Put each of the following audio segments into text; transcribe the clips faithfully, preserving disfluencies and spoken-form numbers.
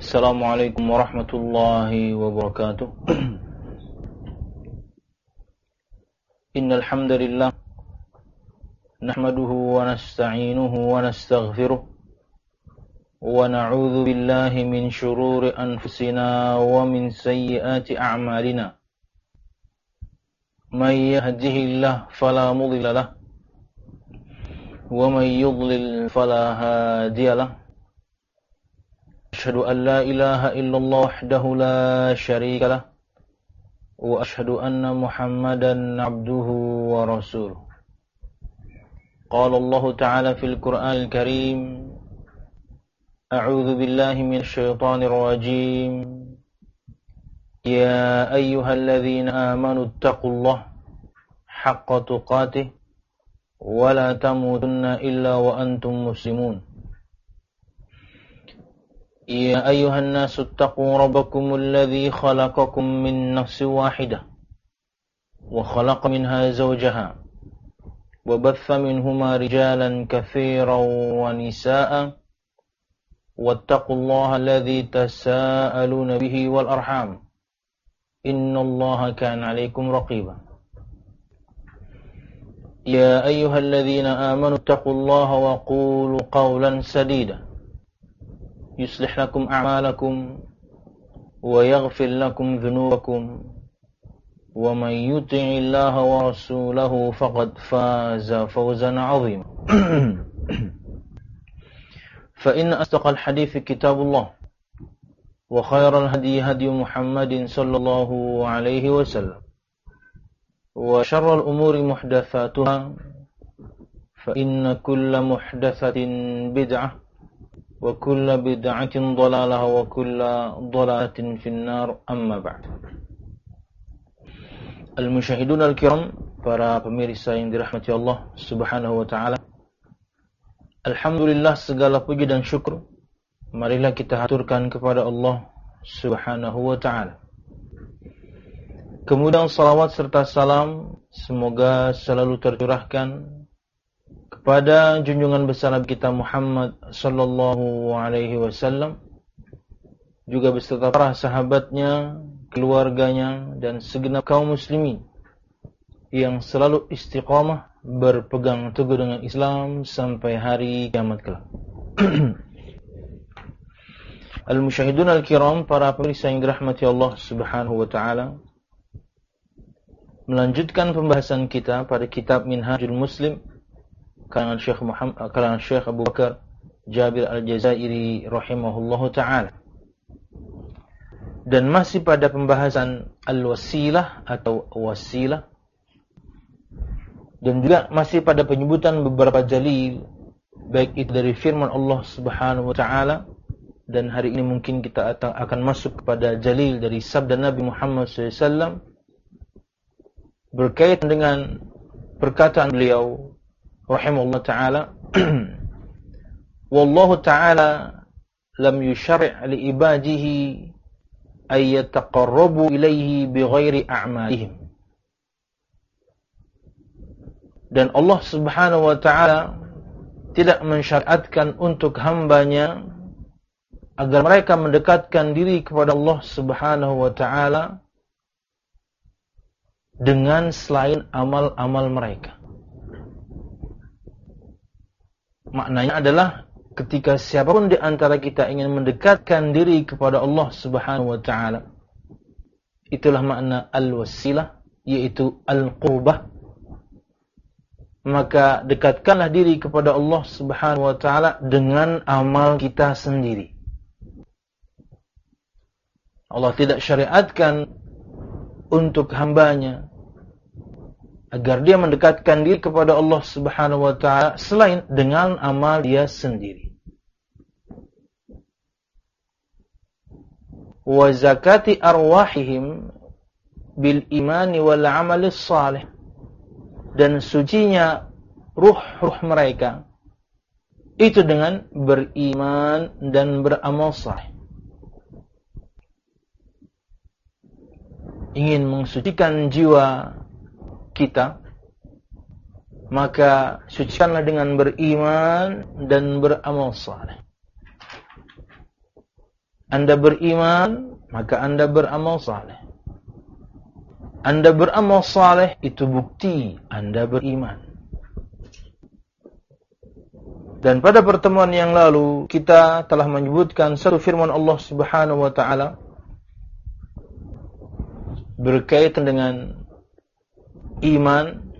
Assalamualaikum warahmatullahi wabarakatuh. Innal hamdalillah nahmaduhu wa nasta'inuhu wa nastaghfiruh wa na'udzu billahi min shururi anfusina wa min sayyiati a'malina. May yahdihillahu fala mudilla lahu wa may yudlil fala hadiya lahu. Asyhadu an la ilaha illallah wahdahu la syarika lah wa asyhadu anna Muhammadan abduhu wa rasuluh. Qala Allah Ta'ala fil Qur'anil Karim, A'udzu billahi minasy syaithanir rajim. Ya ayyuhalladzina amanu taqullaha haqqa tuqatih wa la tamutunna illa wa antum muslimun. يا أيها الناس اتقوا ربكم الذي خلقكم من نفس واحدة وخلق منها زوجها وبث منهما رجالا كثيرا ونساء واتقوا الله الذي تساءلون به والأرحام إن الله كان عليكم رقيبا يا أيها الذين آمنوا اتقوا الله وقولوا قولا سديدا يصلح لكم أعمالكم ويغفر لكم ذنوبكم ومن يطع الله ورسوله فقد فاز فوزا عظيما فإن أصدق الحديث كتاب الله وخير الهدي هدي محمد صلى الله عليه وسلم وشر الأمور محدثاتها فإن كل محدثة بدعة wa kullu bid'atin dhalalah wa kullu dhalalatin finnar, amma ba'd. Al-musyahidun al-kiram, para pemirsa yang dirahmati Allah Subhanahu wa taala. Alhamdulillah, segala puji dan syukur marilah kita haturkan kepada Allah Subhanahu wa taala. Kemudian salawat serta salam semoga selalu tercurahkan kepada junjungan besar Nabi kita Muhammad sallallahu alaihi wasallam, juga beserta para sahabatnya, keluarganya, dan segenap kaum muslimin yang selalu istiqamah berpegang teguh dengan Islam sampai hari kiamat kelak. Al-musyahidun al-kiram, para pemirsa yang dirahmati Allah Subhanahu wa taala, melanjutkan pembahasan kita pada kitab Minhajul Muslim karangan Syekh Muhammad, karangan Syekh Abu Bakar Jabir Al-Jazairi rahimahullahu taala. Dan masih pada pembahasan al-wasilah atau wasilah, dan juga masih pada penyebutan beberapa dalil, baik itu dari firman Allah Subhanahu wa taala, dan hari ini mungkin kita akan masuk kepada dalil dari sabda Nabi Muhammad sallallahu alaihi wasallam berkaitan dengan perkataan beliau rahimahullah ta'ala, wallahu ta'ala lam yusyari' li ibadihi ay yataqarrabu ilayhi bighairi a'malihim. Dan Allah Subhanahu wa ta'ala tidak mensyariatkan untuk hambanya agar mereka mendekatkan diri kepada Allah Subhanahu wa ta'ala dengan selain amal-amal mereka. Maknanya adalah ketika siapapun di antara kita ingin mendekatkan diri kepada Allah Subhanahu wa taala, itulah makna al-wasilah, yaitu al-qurbah. Maka dekatkanlah diri kepada Allah Subhanahu wa taala dengan amal kita sendiri. Allah tidak syariatkan untuk hambanya agar dia mendekatkan diri kepada Allah Subhanahu wa taala selain dengan amal dia sendiri. Wa zakati arwahihim bil imani wal amali salih, dan sucinya ruh-ruh mereka itu dengan beriman dan beramal saleh. Ingin mensucikan jiwa kita, maka sucikanlah dengan beriman dan beramal saleh. Anda beriman, maka Anda beramal saleh. Anda beramal saleh, itu bukti Anda beriman. Dan pada pertemuan yang lalu, kita telah menyebutkan satu firman Allah Subhanahu wa ta'ala berkaitan dengan iman,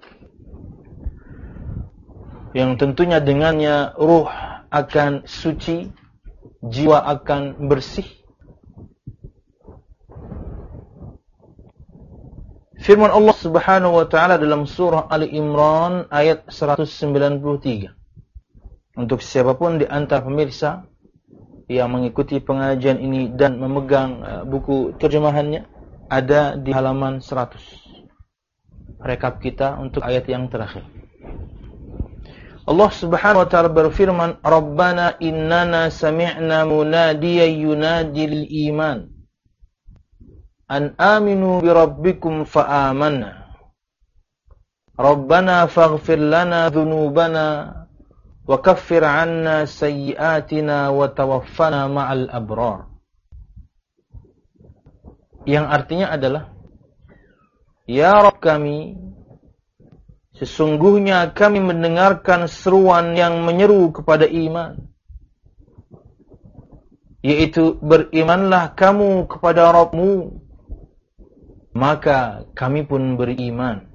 yang tentunya dengannya ruh akan suci, jiwa akan bersih. Firman Allah Subhanahu wa ta'ala dalam surah Ali Imran ayat seratus sembilan puluh tiga. Untuk siapapun di antara pemirsa yang mengikuti pengajian ini dan memegang uh, buku terjemahannya, ada di halaman seratus. Rekap kita untuk ayat yang terakhir. Allah Subhanahu wa ta'ala berfirman, Rabbana innana sami'na munadiyan yunadi lil iman an aminu bi rabbikum fa amanna. Rabbana faghfir lana dhunubana wa kaffir 'anna sayyi'atina wa tawaffana ma'al abrar. Yang artinya adalah, ya Rabb kami, sesungguhnya kami mendengarkan seruan yang menyeru kepada iman, yaitu berimanlah kamu kepada Rabbmu, maka kami pun beriman.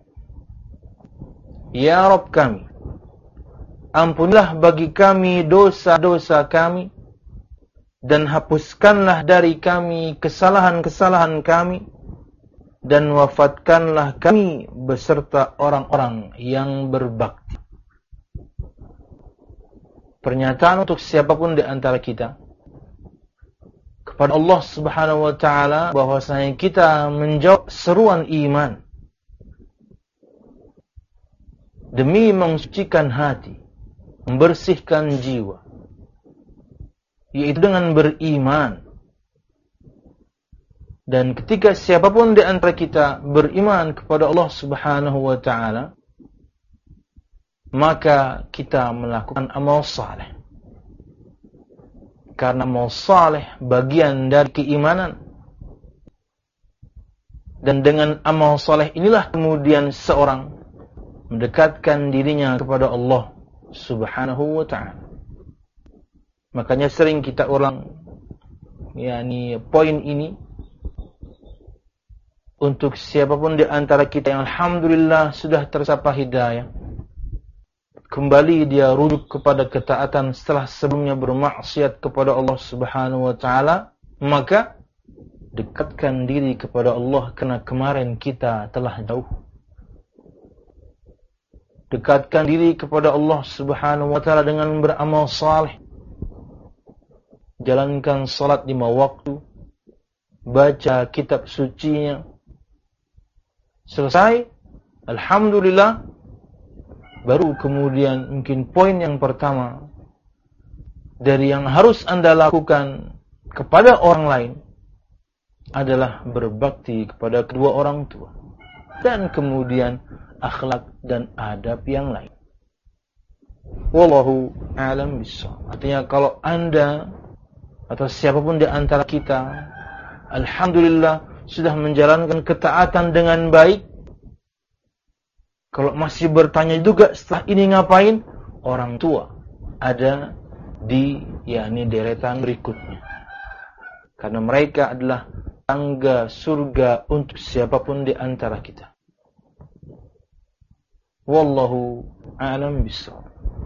Ya Rabb kami, ampunilah bagi kami dosa-dosa kami, dan hapuskanlah dari kami kesalahan-kesalahan kami, dan wafatkanlah kami beserta orang-orang yang berbakti. Pernyataan untuk siapapun di antara kita kepada Allah Subhanahu wa ta'ala bahwasanya kita menjawab seruan iman demi mensucikan hati, membersihkan jiwa, yaitu dengan beriman. Dan ketika siapapun di antara kita beriman kepada Allah Subhanahu wa ta'ala, maka kita melakukan amal saleh. Karena amal saleh bagian dari keimanan. Dan dengan amal saleh inilah kemudian seorang mendekatkan dirinya kepada Allah Subhanahu wa ta'ala. Makanya sering kita ulang yakni poin ini untuk siapapun di antara kita yang alhamdulillah sudah tersapa hidayah, kembali dia rujuk kepada ketaatan setelah sebelumnya bermaksiat kepada Allah Subhanahu wa ta'ala, maka dekatkan diri kepada Allah karena kemarin kita telah jauh. Dekatkan diri kepada Allah Subhanahu wa ta'ala dengan beramal saleh. Jalankan salat lima waktu, baca kitab sucinya. Selesai, alhamdulillah, baru kemudian mungkin poin yang pertama dari yang harus Anda lakukan kepada orang lain adalah berbakti kepada kedua orang tua, dan kemudian akhlak dan adab yang lain. Wallahu a'lam bishawab. Artinya kalau Anda atau siapapun di antara kita alhamdulillah sudah menjalankan ketaatan dengan baik, kalau masih bertanya juga setelah ini ngapain, orang tua ada di yakni deretan berikutnya, karena mereka adalah tangga surga untuk siapapun di antara kita. Wallahu a'lam bishawab.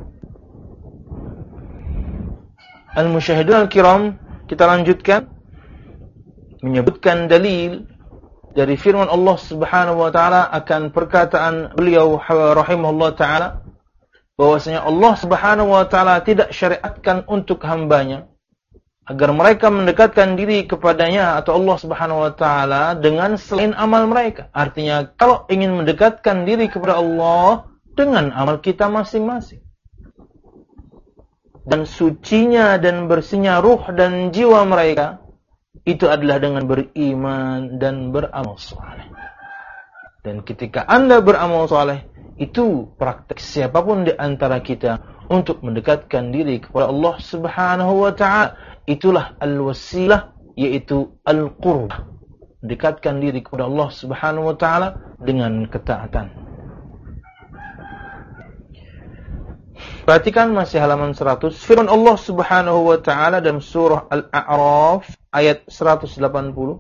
Al-musyahidun al-kiram, kita lanjutkan menyebutkan dalil dari firman Allah Subhanahu wa ta'ala akan perkataan beliau rahimahullah ta'ala bahwasanya Allah Subhanahu wa ta'ala tidak syariatkan untuk hambanya agar mereka mendekatkan diri kepadanya atau Allah Subhanahu wa ta'ala dengan selain amal mereka. Artinya kalau ingin mendekatkan diri kepada Allah dengan amal kita masing-masing, dan sucinya dan bersihnya ruh dan jiwa mereka itu adalah dengan beriman dan beramal saleh. Dan ketika Anda beramal saleh, itu praktek siapapun di antara kita untuk mendekatkan diri kepada Allah Subhanahu wa ta'ala, itulah al-wasilah, yaitu al-qurbah, dekatkan diri kepada Allah Subhanahu wa taala dengan ketaatan. Perhatikan masih halaman seratus, firman Allah Subhanahu wa taala dalam surah Al-A'raf ayat seratus delapan puluh.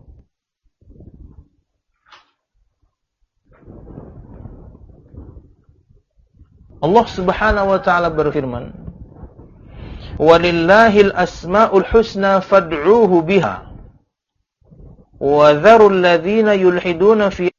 Allah Subhanahu wa taala berfirman, "Walillahil asmaul husna fad'uuhu biha wa dharul ladzina yulhiduna fi."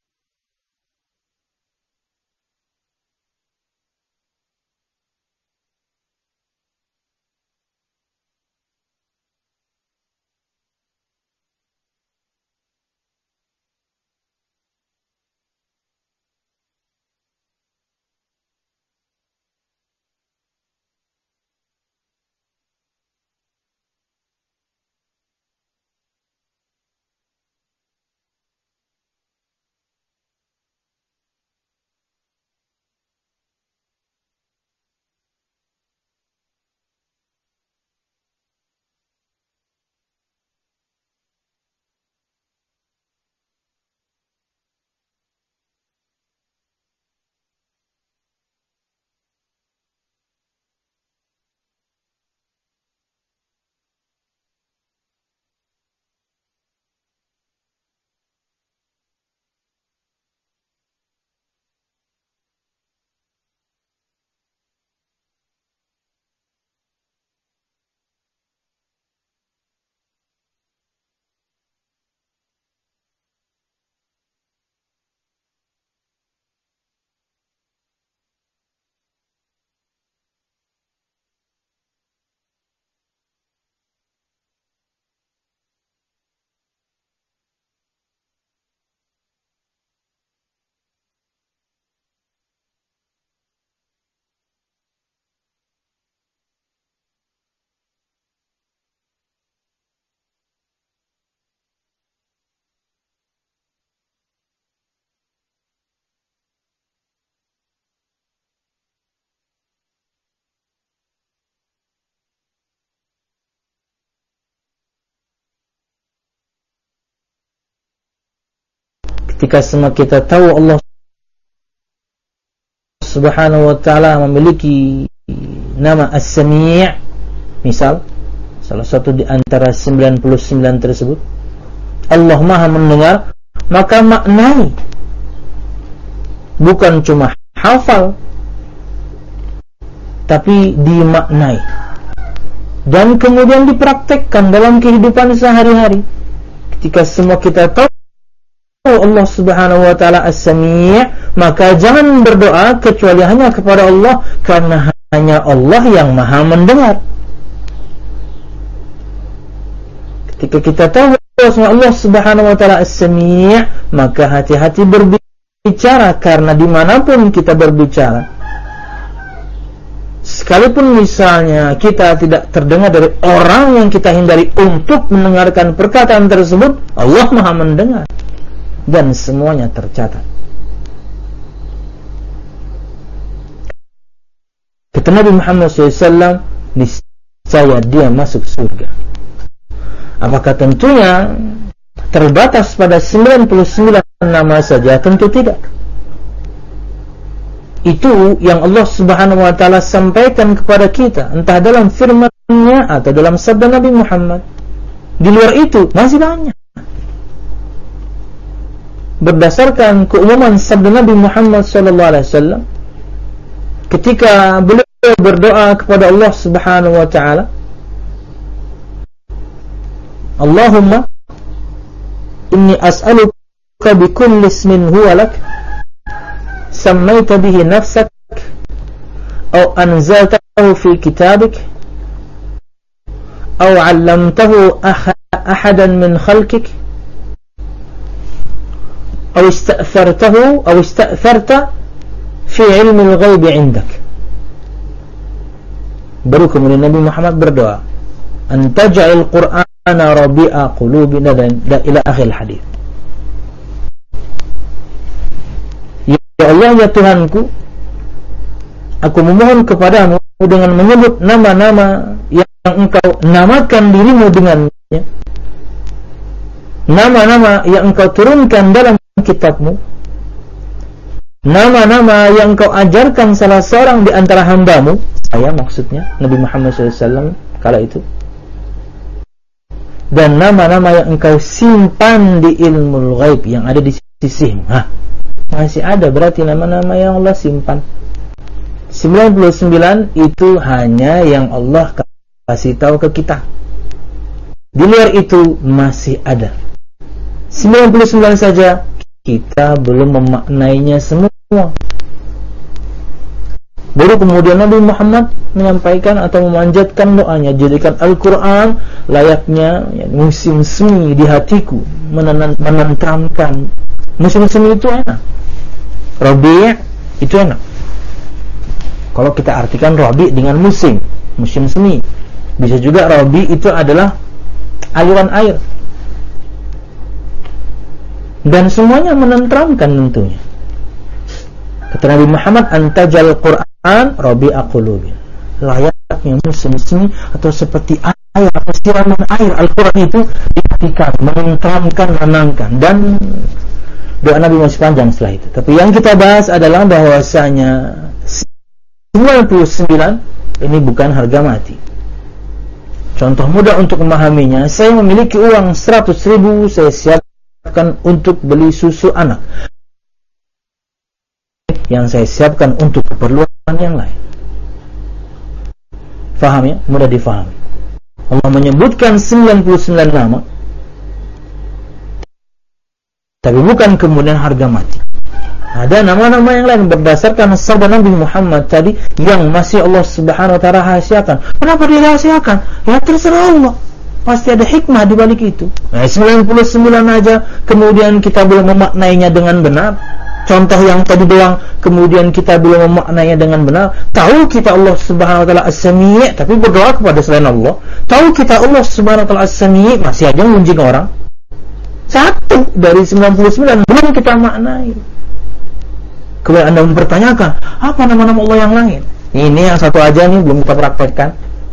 Ketika semua kita tahu Allah Subhanahu wa ta'ala memiliki nama As-Sami', misal salah satu di antara sembilan puluh sembilan tersebut, Allah Maha mendengar, maka maknai, bukan cuma hafal, tapi dimaknai dan kemudian dipraktekkan dalam kehidupan sehari-hari. Ketika semua kita tahu Allah Subhanahu wa ta'ala As-Sami', maka jangan berdoa kecuali hanya kepada Allah, karena hanya Allah yang Maha mendengar. Ketika kita tahu Allah Subhanahu wa ta'ala As-Sami', maka hati-hati berbicara, karena dimanapun kita berbicara, sekalipun misalnya kita tidak terdengar dari orang yang kita hindari untuk mendengarkan perkataan tersebut, Allah Maha mendengar dan semuanya tercatat. Kata Nabi Muhammad shallallahu alaihi wasallam, niscaya dia masuk surga. Apakah tentunya terbatas pada sembilan puluh sembilan nama saja? Tentu tidak. Itu yang Allah Subhanahu wa ta'ala sampaikan kepada kita, entah dalam firman-Nya atau dalam sabda Nabi Muhammad. Di luar itu masih banyak. Berdasarkan keumuman sabda Nabi Muhammad sallallahu alaihi wasallam, ketika beliau berdoa kepada Allah Subhanahu wa ta'ala, Allahumma inni as'aluka bikulli ismin huwa lak sammaita bihi nafsak aw anzaltahu fi kitabik aw 'allamtahu ahadan min khalqik أو استأثرته أو استأثرت في علم الغيب عندك. Baru kemudian Nabi Muhammad berdoa, أن تجعل القرآن ربيع قلوبنا إلى آخر الحديث. Ya Allah, ya Tuhanku, aku memohon kepadamu dengan menyebut nama-nama yang engkau namakan dirimu dengannya, nama-nama yang engkau turunkan dalam kitabmu, nama-nama yang engkau ajarkan salah seorang di antara hambamu, saya maksudnya Nabi Muhammad shallallahu alaihi wasallam kala itu, dan nama-nama yang engkau simpan di ilmu ghaib yang ada di sisimu. Hah, masih ada berarti nama-nama yang Allah simpan. Sembilan puluh sembilan itu hanya yang Allah kasih tahu ke kita. Di luar itu masih ada sembilan puluh sembilan saja, kita belum memaknainya semua. Baru kemudian Nabi Muhammad menyampaikan atau memanjatkan doanya, jadikan Al-Quran layaknya ya, musim semi di hatiku, menenteramkan. Musim semi itu enak, Rabi' itu enak. Kalau kita artikan Rabi' dengan musim, musim semi. Bisa juga Rabi' itu adalah aliran air. Dan semuanya menenteramkan tentunya. Kata Nabi Muhammad, antajal Quran Rabi'a qulubin. Layaknya musim semi atau seperti air atau siraman air. Al-Quran itu diartikan, menenteramkan, menenangkan. Dan doa Nabi masih panjang setelah itu. Tapi yang kita bahas adalah bahwasanya sembilan puluh sembilan ini bukan harga mati. Contoh mudah untuk memahaminya, saya memiliki uang seratus ribu, saya siapkan untuk beli susu anak, yang saya siapkan untuk keperluan yang lain. Faham ya? Mudah difahami. Allah menyebutkan sembilan puluh sembilan nama, tapi bukan kemudian harga mati. Ada nama-nama yang lain berdasarkan sabda Nabi Muhammad tadi yang masih Allah Subhanahu wa taala rahasiakan. Kenapa dirahasiakan? Ya terserah Allah. Pasti ada hikmah di balik itu. Nah, sembilan puluh sembilan aja kemudian kita belum memaknainya dengan benar. Contoh yang tadi doang kemudian kita belum memaknainya dengan benar. Tahu kita Allah Subhanahu wa taala As-Sami', tapi berdoa kepada selain Allah. Tahu kita Allah Subhanahu wa taala As-Sami', masih aja ngunjing orang. Satu dari sembilan puluh sembilan belum kita maknai. Kemudian Anda mempertanyakan, apa nama-nama Allah yang lain? Ini yang satu aja nih belum kita praktekkan.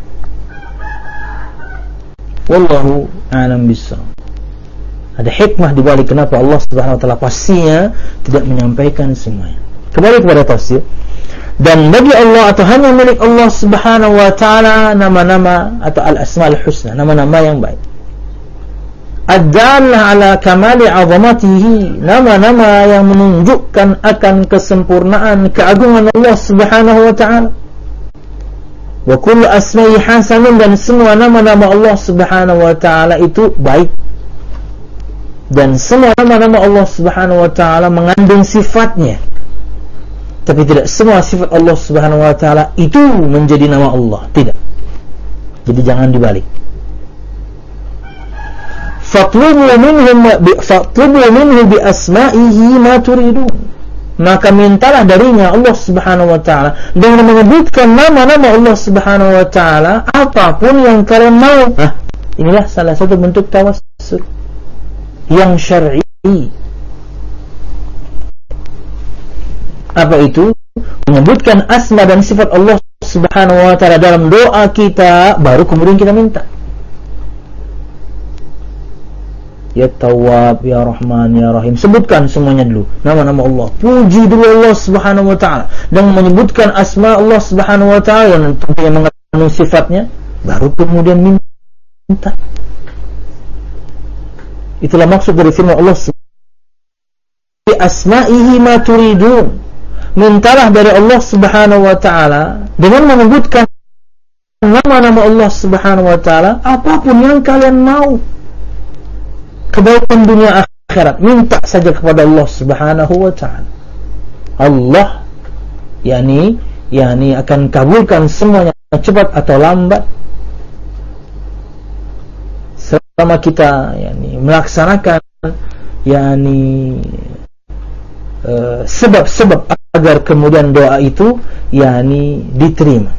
Wallahu a'lam bishawab. Ada hikmah di balik kenapa Allah Subhanahu wa taala pastinya tidak menyampaikan semuanya. Kembali kepada tafsir. Dan bagi Allah atau hanya milik Allah Subhanahu wa taala nama-nama atau al-asmaul husna, nama-nama yang baik. Ad-dallah ala kamali 'azamatihi, nama-nama yang menunjukkan akan kesempurnaan keagungan Allah Subhanahu wa taala. Wa kullu asma'i hasanun, dan semua nama-nama Allah Subhanahu wa taala itu baik. Dan semua nama-nama Allah Subhanahu wa taala mengandung sifatnya. Tapi tidak semua sifat Allah Subhanahu wa taala itu menjadi nama Allah, tidak. Jadi jangan dibalik. Fatlubu minhum bi fatlubu minhu bi asma'ihi ma turidun. Maka mintalah darinya Allah Subhanahu wa taala dengan menyebutkan nama-nama Allah Subhanahu wa taala apapun yang kalian mau. Nah, inilah salah satu bentuk tawassul yang syar'i. Apa itu? Menyebutkan asma dan sifat Allah Subhanahu wa taala dalam doa kita, baru kemudian kita minta. Ya Tawwab, Ya Rahman, Ya Rahim. Sebutkan semuanya dulu nama-nama Allah. Puji dulu Allah Subhanahu wa taala dan menyebutkan asma Allah Subhanahu wa taala yang tentunya mengandung sifatnya, baru kemudian minta. Itulah maksud dari firman Allah bi asma'ihi ma turidun. Mintalah dari Allah Subhanahu wa taala dengan menyebutkan nama-nama Allah Subhanahu wa taala apapun yang kalian mau. Kebaikan dunia akhirat, minta saja kepada Allah Subhanahu wa taala. Allah yakni yakni akan kabulkan semuanya cepat atau lambat selama kita yakni melaksanakan yakni uh, sebab-sebab agar kemudian doa itu yakni diterima.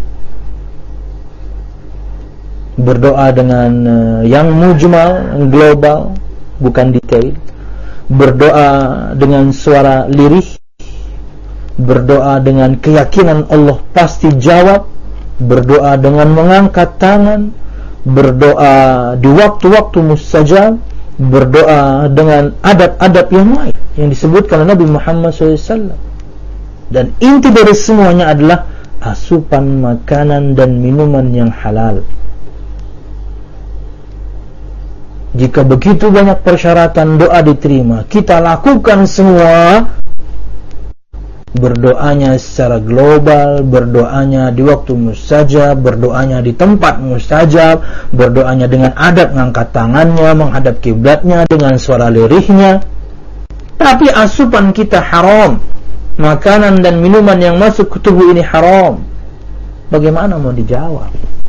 Berdoa dengan uh, yang mujmal, global, bukan detail. Berdoa dengan suara lirih, berdoa dengan keyakinan Allah pasti jawab, berdoa dengan mengangkat tangan, berdoa di waktu-waktu mustajab, berdoa dengan adab-adab yang lain yang disebutkan oleh Nabi Muhammad shallallahu alaihi wasallam. Dan inti dari semuanya adalah asupan makanan dan minuman yang halal. Jika begitu banyak persyaratan doa diterima, kita lakukan semua, berdoanya secara global, berdoanya di waktu mustajab, berdoanya di tempat mustajab, berdoanya dengan adab mengangkat tangannya, menghadap kiblatnya dengan suara lirihnya. Tapi asupan kita haram, makanan dan minuman yang masuk ke tubuh ini haram. Bagaimana mau dijawab?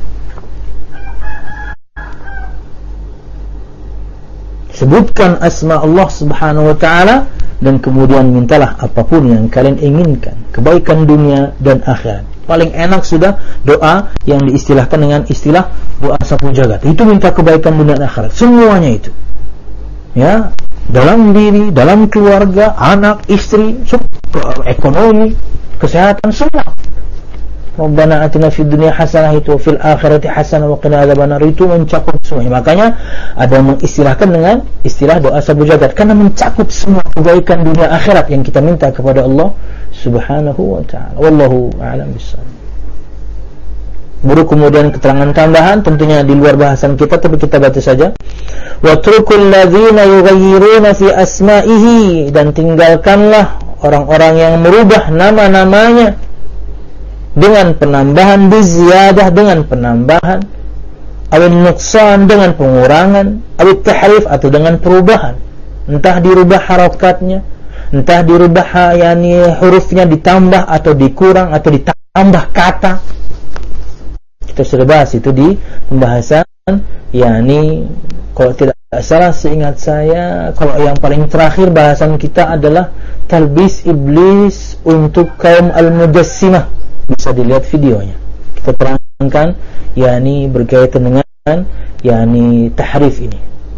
Sebutkan asma Allah subhanahu wa ta'ala dan kemudian mintalah apapun yang kalian inginkan, kebaikan dunia dan akhirat. Paling enak sudah doa yang diistilahkan dengan istilah doa sapu jagat. Itu minta kebaikan dunia dan akhirat, semuanya itu. Ya, dalam diri, dalam keluarga, anak, istri, ekonomi, kesehatan, semua. Rabbana atina fid dunya hasanah itu fil akhirati hasanah wa qina adzabannar, itu mencakup semuanya. Makanya ada yang mengistilahkan dengan istilah doa sabu jagat karena mencakup semua kebaikan dunia akhirat yang kita minta kepada Allah Subhanahu wa taala. Wallahu a'lam bissawab. Baru kemudian keterangan tambahan tentunya di luar bahasan kita, tapi kita baca saja. Wa trukul ladzina yughayyiruna fi asma'ihi, dan tinggalkanlah orang-orang yang merubah nama-namanya dengan penambahan, biziyadah dengan penambahan, awin nuqsan dengan pengurangan, awin tahrif atau dengan perubahan. Entah dirubah harakatnya, entah dirubah yani hurufnya ditambah atau dikurang atau ditambah kata. Kita sudah bahas itu di pembahasan, yakni kalau tidak salah seingat saya, kalau yang paling terakhir bahasan kita adalah talbis iblis untuk kaum al-mujassimah. Bisa dilihat videonya. Kita terangkan yakni berkaitan dengan yakni tahrif ini.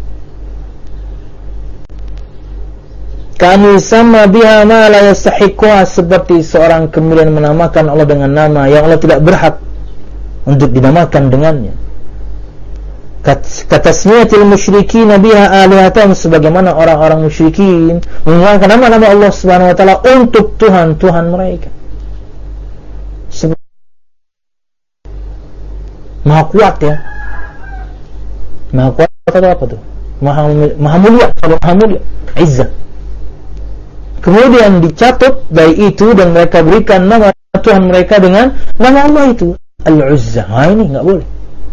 Kami sama biha ma la yastahiqqa, seperti seorang kemudian menamakan Allah dengan nama yang Allah tidak berhak untuk dinamakan dengannya. Katasmiyatil musyrikin biha alihatan, sebagaimana orang-orang musyrikin menamakan nama-nama Allah Subhanahu wa taala untuk tuhan-tuhan mereka. Maha kuat ya, maha kuat atau apa tuh, maha, maha mulia, kalau maha mulia, izzah. Kemudian dicatut dari itu dan mereka berikan nama Tuhan mereka dengan nama Allah itu Al-Uzza. Nah, ini nggak boleh.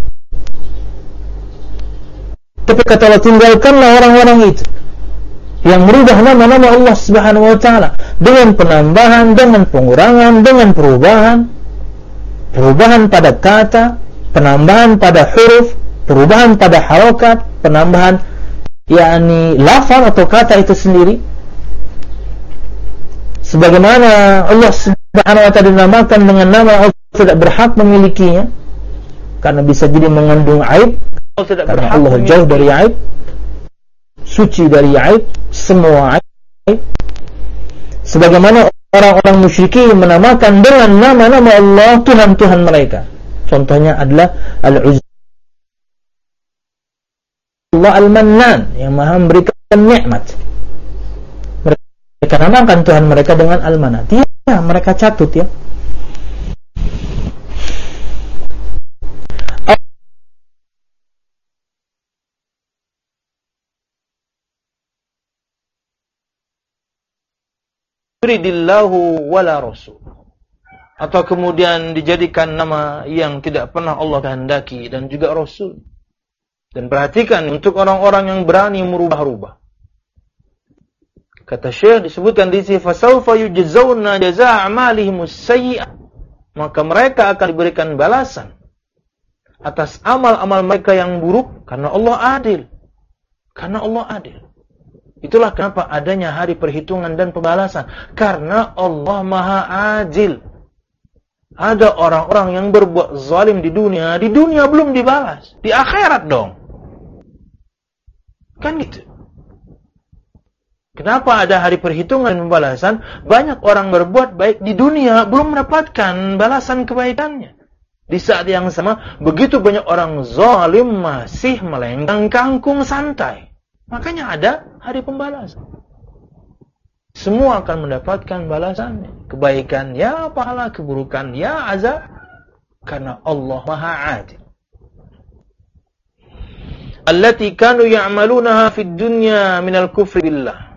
Tapi kata Allah, tinggalkanlah orang-orang itu yang merubah nama-nama Allah Subhanahu wa taala dengan penambahan, dengan pengurangan, dengan perubahan, perubahan pada kata, penambahan pada huruf, perubahan pada harokat, penambahan yakni lafaz atau kata itu sendiri. Sebagaimana Allah Subhanahu wa taala dinamakan dengan nama Allah tidak berhak memilikinya, karena bisa jadi mengandung aib. Allah tidak karena berhak Allah jauh dari aib, suci dari aib, semua aib. Sebagaimana orang-orang musyrikin menamakan dengan nama-nama Allah Tuhan-Tuhan mereka. Contohnya adalah Al-Uzza, Allah Al-Mannan, yang maha memberikan nikmat. Mereka namakan Tuhan mereka dengan Al-Mannan. Ya, mereka catut ya. Yuridillahu wala rasul, atau kemudian dijadikan nama yang tidak pernah Allah kehendaki dan juga Rasul. Dan perhatikan untuk orang-orang yang berani merubah-rubah. Kata Syekh disebutkan di sini, fasawfa yujzauna jazaa' a'malihimus sayyi'ah, maka mereka akan diberikan balasan atas amal-amal mereka yang buruk karena Allah adil. Karena Allah adil. Itulah kenapa adanya hari perhitungan dan pembalasan, karena Allah Maha Adil. Ada orang-orang yang berbuat zalim di dunia, di dunia belum dibalas, di akhirat dong. Kan gitu. Kenapa ada hari perhitungan dan pembalasan? Banyak orang berbuat baik di dunia belum mendapatkan balasan kebaikannya. Di saat yang sama, begitu banyak orang zalim masih melenggang kangkung santai. Makanya ada hari pembalasan. Semua akan mendapatkan balasannya. Kebaikan ya pahala, keburukan ya azab. Karena Allah Maha Adil. Allati kanu ya'malunaha fid dunya minal kufri billah.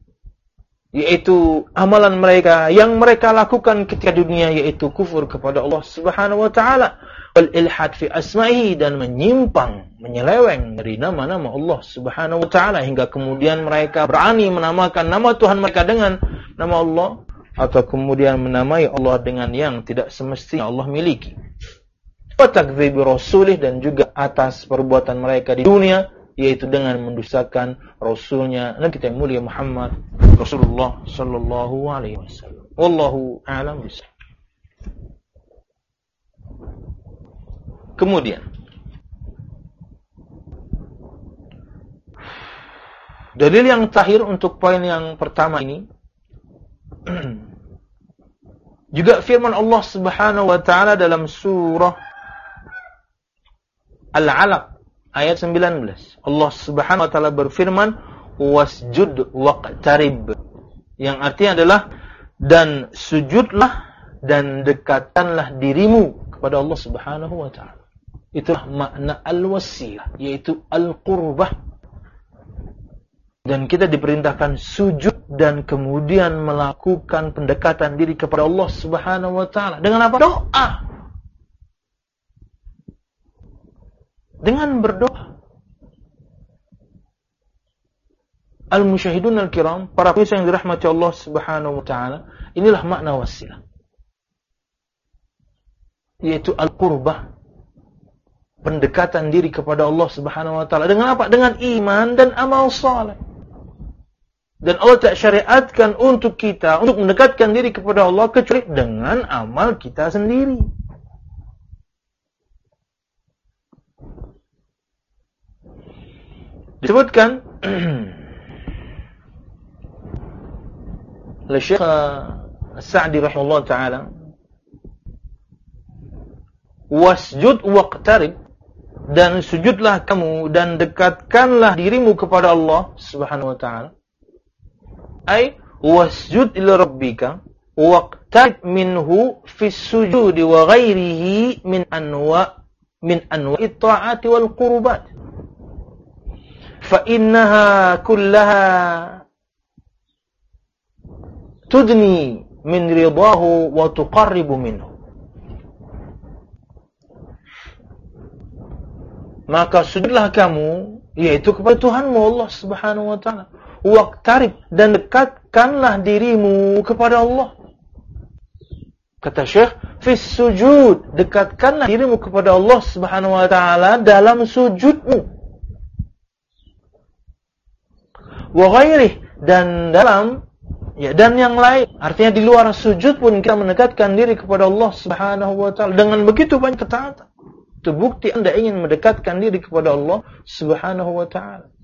Yaitu amalan mereka yang mereka lakukan ketika dunia, yaitu kufur kepada Allah Subhanahu wa taala, wal ilhad fi asma'ihi, dan menyimpang, menyeleweng dari nama-nama Allah Subhanahu wa taala, hingga kemudian mereka berani menamakan nama Tuhan mereka dengan nama Allah, atau kemudian menamai Allah dengan yang tidak semestinya Allah miliki. Wa takdzibi rasulih, dan juga atas perbuatan mereka di dunia, yaitu dengan mendustakan Rasulnya Nabi kita mulia Muhammad Rasulullah sallallahu alaihi wasallam. Wallahu a'lam bishawab. Kemudian dalil yang terakhir untuk poin yang pertama ini juga firman Allah Subhanahu wa taala dalam surah Al-Alaq ayat sembilan belas. Allah Subhanahu wa taala berfirman, wasjud waqtarib, yang artinya adalah dan sujudlah dan dekatkanlah dirimu kepada Allah Subhanahu wa taala. Itulah makna al-wasilah, yaitu al-qurbah. Dan kita diperintahkan sujud dan kemudian melakukan pendekatan diri kepada Allah Subhanahu wa taala dengan apa? Doa. Dengan berdoa. Al-musyahidun al-kiram, para pemirsa yang dirahmati Allah Subhanahu wa taala, inilah makna wasilah, yaitu al-qurbah, pendekatan diri kepada Allah Subhanahu wa taala dengan apa? Dengan iman dan amal saleh. Dan Allah tak syariatkan untuk kita untuk mendekatkan diri kepada Allah kecuali dengan amal kita sendiri. Disebutkan oleh Syekh As-Sa'di rahimahullah ta'ala, wasjud waqtarib, dan sujudlah kamu dan dekatkanlah dirimu kepada Allah Subhanahu wa ta'ala. Ay wasjud ila rabbika waqtarib minhu fis sujudi wa ghairihi min anwa min anwa'i ta'ati wal qurbat. فإنها كلها تدني من رضاه وتقرب منه. Maka sujudlah kamu, yaitu kepada Tuhanmu Allah Subhanahu wa taala. Waqtarib, dan dekatkanlah dirimu kepada Allah. Kata Syekh, fis sujud, dekatkanlah dirimu kepada Allah Subhanahu wa taala dalam sujudmu. Wa ghairih, dan dalam ya dan yang lain, artinya di luar sujud pun kita mendekatkan diri kepada Allah Subhanahu wa taala dengan begitu banyak ketaatan. Itu bukti Anda ingin mendekatkan diri kepada Allah Subhanahu wa taala.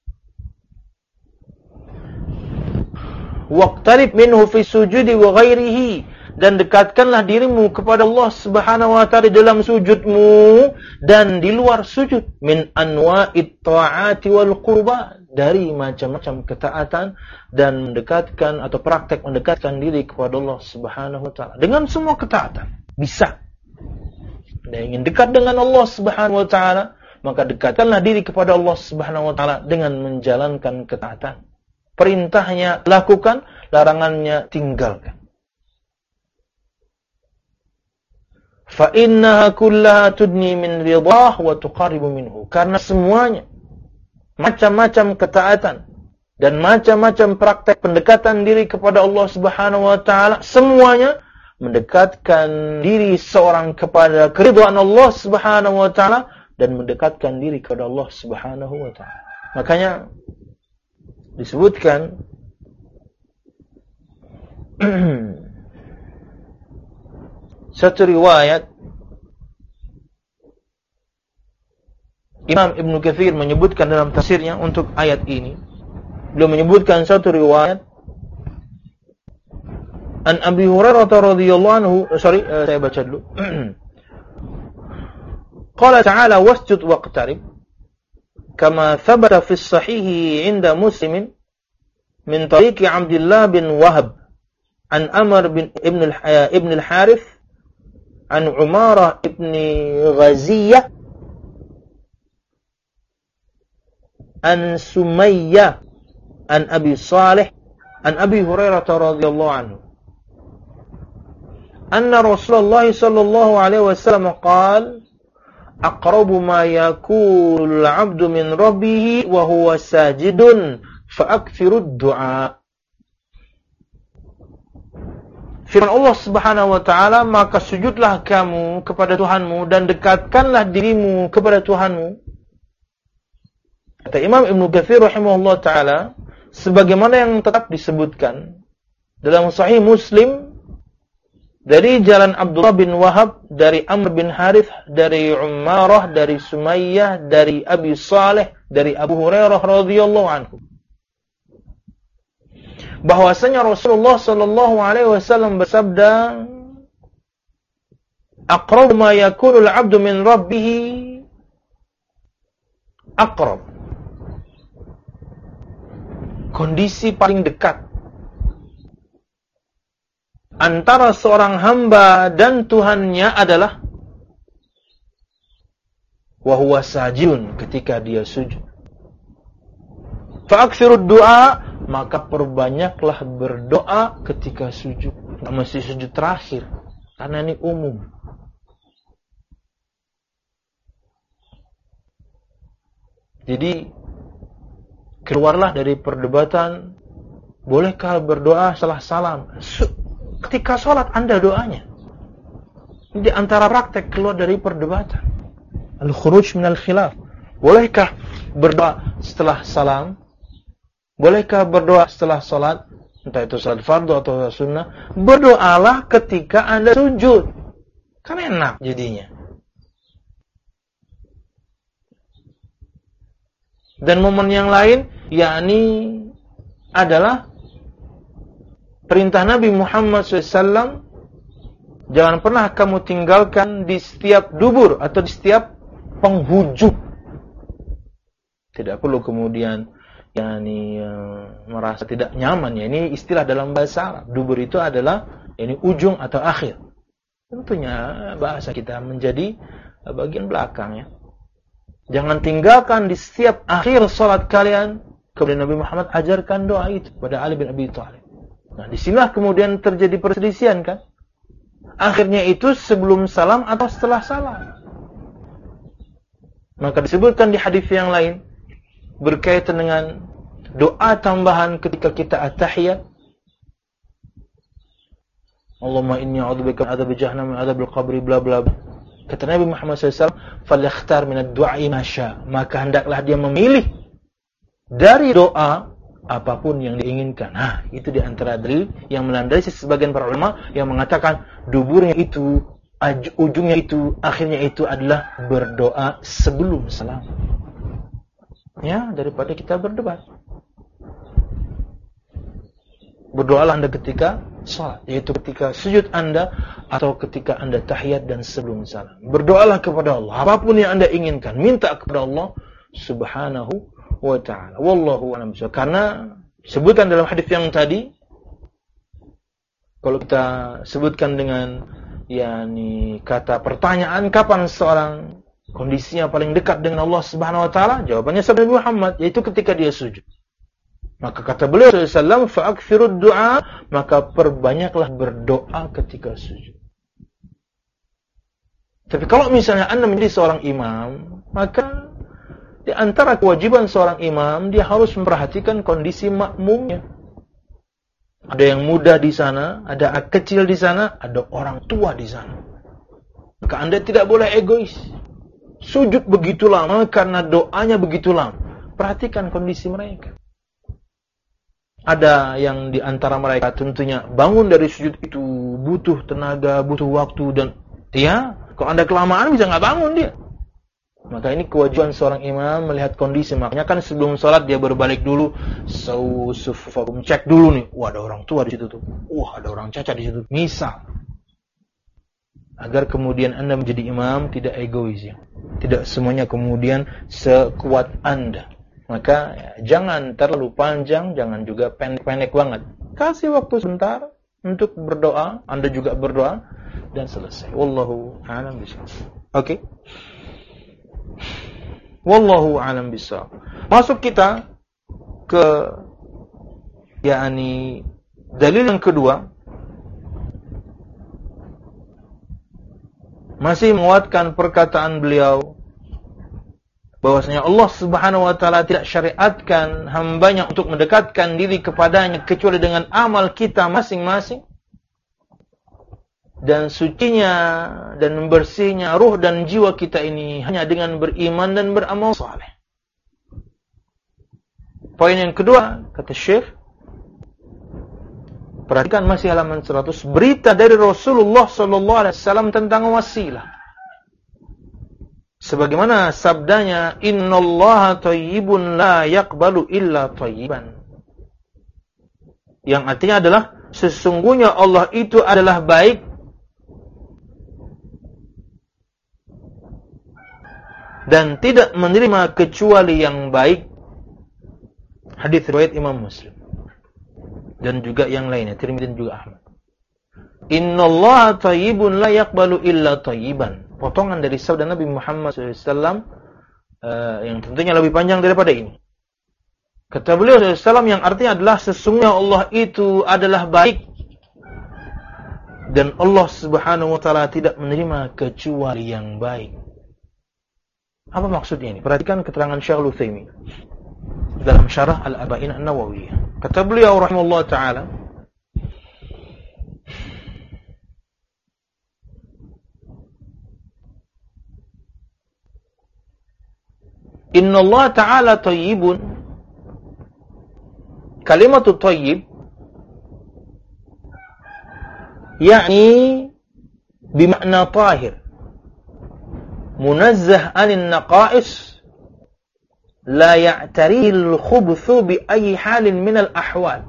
Waqtarib minhu fi sujudi wa ghairihi, dan dekatkanlah dirimu kepada Allah Subhanahu wa taala dalam sujudmu dan di luar sujud, min anwa'it ta'ati wal qurba, dari macam-macam ketaatan dan mendekatkan atau praktek mendekatkan diri kepada Allah Subhanahu wa taala dengan semua ketaatan. Bisa. Anda ingin dekat dengan Allah Subhanahu wa taala, maka dekatkanlah diri kepada Allah Subhanahu wa taala dengan menjalankan ketaatan. Perintahnya lakukan, larangannya tinggalkan. Fa innaha kullaha tudni min ridah wa tuqarribu minhu. Karena semuanya, macam-macam ketaatan dan macam-macam praktek pendekatan diri kepada Allah Subhanahu wa taala, semuanya mendekatkan diri seorang kepada keridhaan Allah Subhanahu wa taala dan mendekatkan diri kepada Allah Subhanahu wa taala. Makanya disebutkan satu riwayat, Imam Ibn Katsir menyebutkan dalam tafsirnya untuk ayat ini. Beliau menyebutkan satu riwayat An Abi Hurairah radhiyallahu anhu, sorry, uh, saya baca dulu. Qala ta'ala wasjud waqtarib kama thabata fi as-sahih 'inda Muslim min tariqi Abdullah bin Wahab an Amr bin ibn al ibn al-Harith an Umarah ibn Ghaziyah an Sumayyah an Abi Salih an Abi Hurairah radhiyallahu anhu anna Rasulullah sallallahu alaihi wasallam qala aqrabu ma yakulu al-'abdu min rabbih wa huwa sajidun fa'akthirud du'a. Firman Allah Subhanahu wa taala, maka sujudlah kamu kepada Tuhanmu dan dekatkanlah dirimu kepada Tuhanmu. Kata Imam Ibnu Katsir rahimahullah taala, sebagaimana yang tetap disebutkan dalam Sahih Muslim dari jalan Abdullah bin Wahab, dari Amr bin Harith, dari Umarah, dari Sumayyah, dari Abi Salih, dari Abu Hurairah radhiyallahu anhu, bahwasanya Rasulullah sallallahu alaihi wasallam bersabda, aqrab ma yakunu al-'abdu min rabbih aqrab. Kondisi paling dekat antara seorang hamba dan Tuhannya adalah wa huwa sajidun, ketika dia sujud. Fa'aktsirud du'a, maka perbanyaklah berdoa ketika sujud. Tidak mesti sujud terakhir, karena ini umum. Jadi keluarlah dari perdebatan, bolehkah berdoa setelah salam? Ketika sholat Anda doanya. Di antara praktek keluar dari perdebatan. Al-khuruj minal khilaf. Bolehkah berdoa setelah salam? Bolehkah berdoa setelah sholat? Entah itu sholat fardu atau sunnah. Berdoalah ketika Anda sujud. Kan enak jadinya. Dan momen yang lain, yakni adalah perintah Nabi Muhammad shallallahu alaihi wasallam, jangan pernah kamu tinggalkan di setiap dubur atau di setiap penghujung. Tidak perlu kemudian yakni uh, merasa tidak nyaman. Ya, ini istilah dalam bahasa Arab. Dubur itu adalah ini ujung atau akhir. Tentunya bahasa kita menjadi uh, bagian belakang ya. Jangan tinggalkan di setiap akhir salat kalian. Kemudian Nabi Muhammad ajarkan doa itu kepada Ali bin Abi Thalib. Nah, disinilah kemudian terjadi perselisihan kan? Akhirnya itu sebelum salam atau setelah salam. Maka disebutkan di hadis yang lain berkaitan dengan doa tambahan ketika kita at-tahiyat. Allahumma inni a'udzubika min adzabi jahannam wa adzabil qabri bla bla. Kata Nabi Muhammad shallallahu alaihi wasallam, "Falyakhtar min ad-du'a ma syaa." Maka hendaklah dia memilih dari doa apapun yang diinginkan. Nah, itu di antara dalil yang melandasi sebagian para ulama yang mengatakan duburnya itu, ujungnya itu, akhirnya itu adalah berdoa sebelum salam. Ya, daripada kita berdebat. Berdoalah Anda ketika salat, yaitu ketika sujud Anda atau ketika Anda tahiyat dan sebelum salam. Berdoalah kepada Allah apapun yang Anda inginkan, minta kepada Allah Subhanahu wa ta'ala. Wallahu a'lam bishawab. Karena sebutkan dalam hadis yang tadi, kalau kita sebutkan dengan yakni kata pertanyaan, kapan seorang kondisinya paling dekat dengan Allah Subhanahu wa ta'ala? Jawabannya sabda Nabi Muhammad, yaitu ketika dia sujud. Maka kata beliau sallallahu alaihi wasallam, fa'aktsirud du'a, maka perbanyaklah berdoa ketika sujud. Tapi kalau misalnya Anda menjadi seorang imam, maka di antara kewajiban seorang imam, dia harus memperhatikan kondisi makmumnya. Ada yang muda di sana, ada anak kecil di sana, ada orang tua di sana. Maka Anda tidak boleh egois. Sujud begitu lama karena doanya begitu lama. Perhatikan kondisi mereka. Ada yang di antara mereka tentunya bangun dari sujud itu butuh tenaga, butuh waktu, dan ya, kalau Anda kelamaan bisa nggak bangun dia. Maka ini kewajiban seorang imam melihat kondisi. Makanya kan sebelum sholat dia berbalik dulu, sufufakum, cek dulu nih. Wah, ada orang tua di situ tuh. Wah, ada orang cacat di situ. Misal. Agar kemudian Anda menjadi imam tidak egois ya. Tidak semuanya kemudian sekuat Anda. Maka ya, jangan terlalu panjang, jangan juga pendek-pendek banget. Kasih waktu sebentar untuk berdoa, Anda juga berdoa dan selesai. Wallahu a'lam bishawab. Oke. Okay. Wallahu a'lam bishawab. Masuk kita ke yakni dalil yang kedua, masih menguatkan perkataan beliau bahwasanya Allah Subhanahu wa taala tidak syariatkan hambanya untuk mendekatkan diri kepadanya kecuali dengan amal kita masing-masing, dan sucinya dan bersihnya ruh dan jiwa kita ini hanya dengan beriman dan beramal saleh. Poin yang kedua, kata Syekh, perhatikan masih halaman seratus, berita dari Rasulullah sallallahu alaihi wasallam tentang wasilah. Sebagaimana sabdanya, innallaha thayyibun la yaqbalu illa thayyiban. Yang artinya adalah sesungguhnya Allah itu adalah baik dan tidak menerima kecuali yang baik. Hadis riwayat Imam Muslim dan juga yang lainnya, Tirmidzi dan juga Ahmad. Innallaha thayyibun la yaqbalu illa thayyiban. Potongan dari sabda Nabi Muhammad sallallahu alaihi wasallam uh, yang tentunya lebih panjang daripada ini. Kata beliau sallallahu alaihi wasallam yang artinya adalah sesungguhnya Allah itu adalah baik dan Allah Subhanahu wa taala tidak menerima kecuali yang baik. Apa maksudnya ini? Perhatikan keterangan Syekh Al-Utsaimin dalam syarah Al-Arba'in An-Nawawiyah. Kata beliau rahimahullah ta'ala, Inna Allah ta'ala tayyibun. Kalimatu tayyib yakni bimakna tahir, munazzah anin naqais, la ya'tarihi al-khubuthu bi ayyi halin min al-ahwal.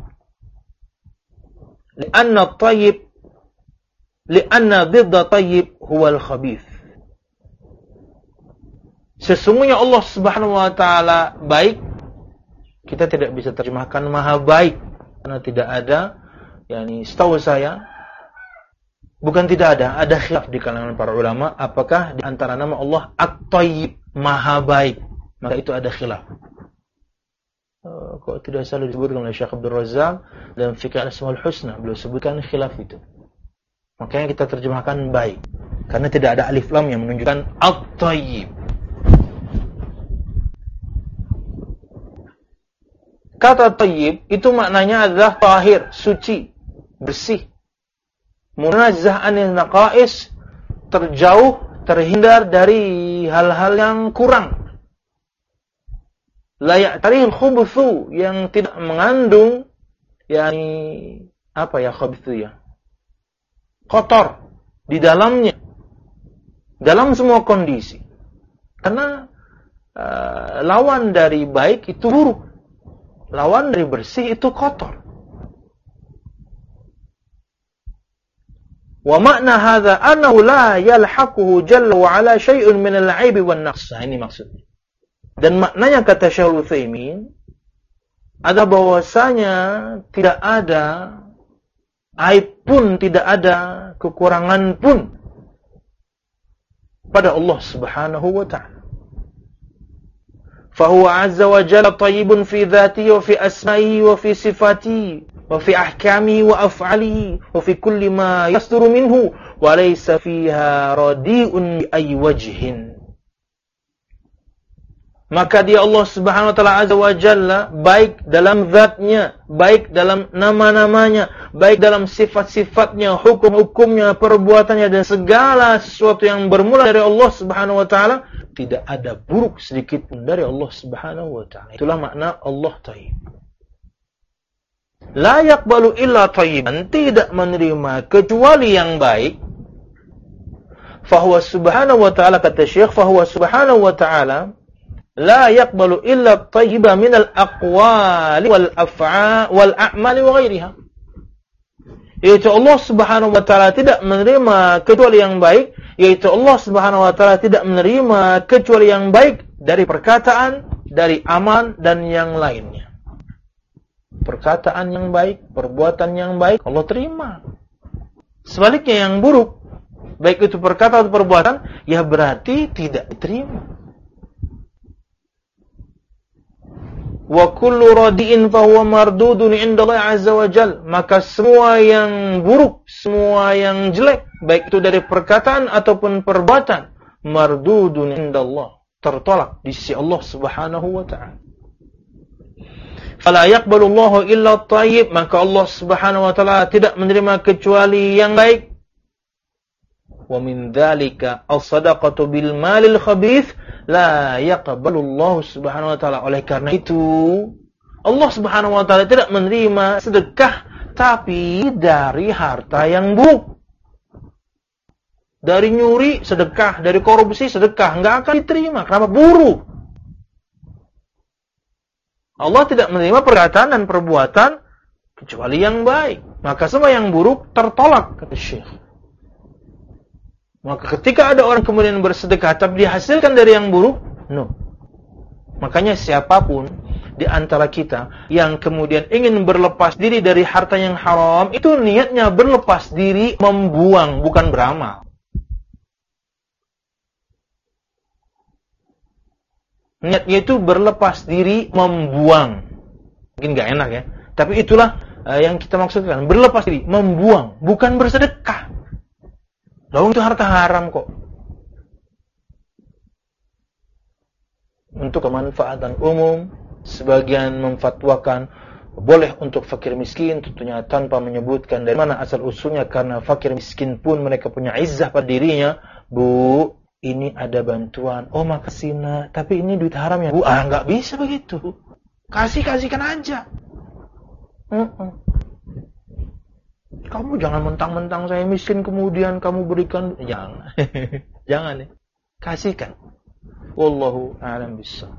Lianna at-tayyib lianna didda tayyib huwa al-khabith. Sesungguhnya Allah Subhanahu wa taala baik. Kita tidak bisa terjemahkan maha baik karena tidak ada, yakni setahu saya bukan tidak ada, ada khilaf di kalangan para ulama apakah di antara nama Allah At-Tayyib, maha baik. Maka itu ada khilaf. Uh, kalau tidak salah disebutkan oleh Syekh Abdul Razzaq dalam Fiqh Al-Asmaul Husna, beliau sebutkan khilaf itu. Makanya kita terjemahkan baik, karena tidak ada alif lam yang menunjukkan At-Tayyib. Kata tayyib itu maknanya adalah tahir, suci, bersih. Munazzah anil naqais, terjauh, terhindar dari hal-hal yang kurang. La ya'tarihil khubuthu, yang tidak mengandung yakni apa ya khabithu ya? Kotor di dalamnya. Dalam semua kondisi. Karena uh, lawan dari baik itu buruk. Lawan dari bersih itu kotor. Wa makna hadza annahu la yalhaquhu jalla wa ala syai'un min al-'aibi wan naqs. Ini maksudnya. Dan maknanya kata Syekh Al-Utsaimin ada bahwasanya tidak ada aib pun, tidak ada kekurangan pun pada Allah Subhanahu wa ta'ala. Fahuwa azza wa jalla tayyibun fi dhatihi wa fi asma'ihi wa fi sifatihi wa fi ahkamihi wa af'alihi wa fi kulli ma yasduru minhu wa laysa fiha radi'un bi ayyi wajhin. Maka dia Allah Subhanahu wa taala azza wa jalla baik dalam zatnya, baik dalam nama-namanya, baik dalam sifat-sifatnya, hukum-hukumnya, perbuatannya, dan segala sesuatu yang bermula dari Allah Subhanahu wa taala, tidak ada buruk sedikit pun dari Allah Subhanahu wa taala. Itulah makna Allah Tayyib. La yaqbalu illa tayyiban, tidak menerima kecuali yang baik. Fahuwa Subhanahu wa taala, kata Syekh, fahuwa Subhanahu wa taala la yaqbalu illa at-tayyiba min al-aqwali wal af'a wal a'mali wa ghairiha. yaitu Allah Subhanahu wa taala tidak menerima kecuali yang baik, yaitu Allah Subhanahu wa taala tidak menerima kecuali yang baik dari perkataan, dari amal dan yang lainnya. Perkataan yang baik, perbuatan yang baik Allah terima. Sebaliknya yang buruk, baik itu perkataan atau perbuatan, ya berarti tidak diterima. Wa kullu radi'in fahuwa mardudun 'inda Allah 'azza wa jal. Maka semua yang buruk, semua yang jelek, baik itu dari perkataan ataupun perbuatan, mardudun 'inda Allah, tertolak di sisi Allah Subhanahu wa ta'ala. Fala yaqbalu Allahu illa at-tayyib, maka Allah Subhanahu wa ta'ala tidak menerima kecuali yang baik. Wa min dzalika as-sadaqatu bil malil khabith la yaqbalu Allah Subhanahu wa taala. Oleh karena itu Allah Subhanahu wa taala tidak menerima sedekah tapi dari harta yang buruk. Dari nyuri sedekah, dari korupsi sedekah, enggak akan diterima. Kenapa? Buruk. Allah tidak menerima perkataan dan perbuatan kecuali yang baik. Maka semua yang buruk tertolak, kata Syekh. Maka ketika ada orang kemudian bersedekah tapi dihasilkan dari yang buruk, no. Makanya siapapun di antara kita yang kemudian ingin berlepas diri dari harta yang haram, itu niatnya berlepas diri membuang, bukan beramal. Niatnya itu berlepas diri membuang. Mungkin gak enak ya, tapi itulah uh, yang kita maksudkan, berlepas diri membuang, bukan bersedekah. Lalu itu harta haram kok. Untuk kemanfaatan umum, sebagian memfatwakan boleh untuk fakir miskin, tentunya tanpa menyebutkan dari mana asal usulnya, karena fakir miskin pun mereka punya izzah pada dirinya. Bu, ini ada bantuan. Oh makasih nak, tapi ini duit haram ya Bu. Ah nggak bisa begitu. Kasih-kasihkan aja. Uh-uh. Kamu jangan mentang-mentang saya miskin kemudian kamu berikan. Jangan. Jangan ya. Kasihkan. Wallahu a'lam bissawab.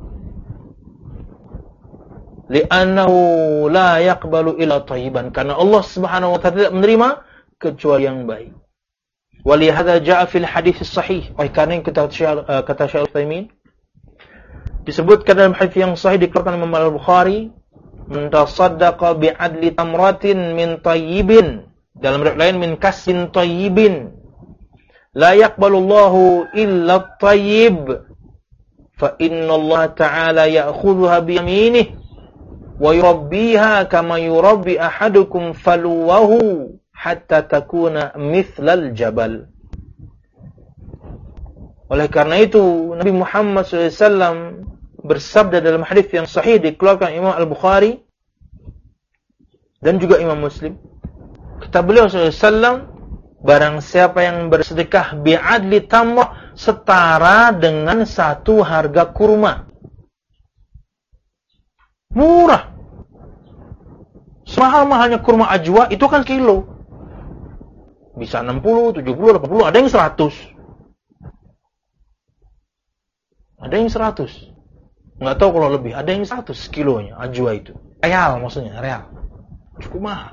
Li'annahu la yaqbalu illa thayyiban. Karena Allah Subhanahu wa taala tidak menerima kecuali yang baik. Walihada ja'a fil hadits sahih. Oleh karena yang kata kata Syekh Al-Utsaimin, disebutkan dalam hadis yang sahih dikeluarkan Imam Al-Bukhari, man tasaddaqa bi'adli tamratin min tayyibin, dalam riwayat lain min kasbin tayyibin, la yaqbalullahu illa at-tayyib, fa inna Allah ta'ala ya'khudhuha bi yaminihi wa yurabbiha kama yurabbi ahadukum faluwahu hatta takuna mithlal jabal. Oleh karena itu Nabi Muhammad shallallahu alaihi wasallam bersabda dalam hadis yang sahih dikeluarkan Imam Al-Bukhari dan juga Imam Muslim. Kata beliau shallallahu alaihi wasallam, barang siapa yang bersedekah bi'adli tamrah, setara dengan satu harga kurma. Murah. Semahal-mahalnya kurma ajwa itu kan kilo. Bisa enam puluh, tujuh puluh, delapan puluh, ada yang seratus. Ada yang seratus. Nggak tahu kalau lebih, ada yang seratus kilonya ajwa itu. Real maksudnya, real. Cukup mahal.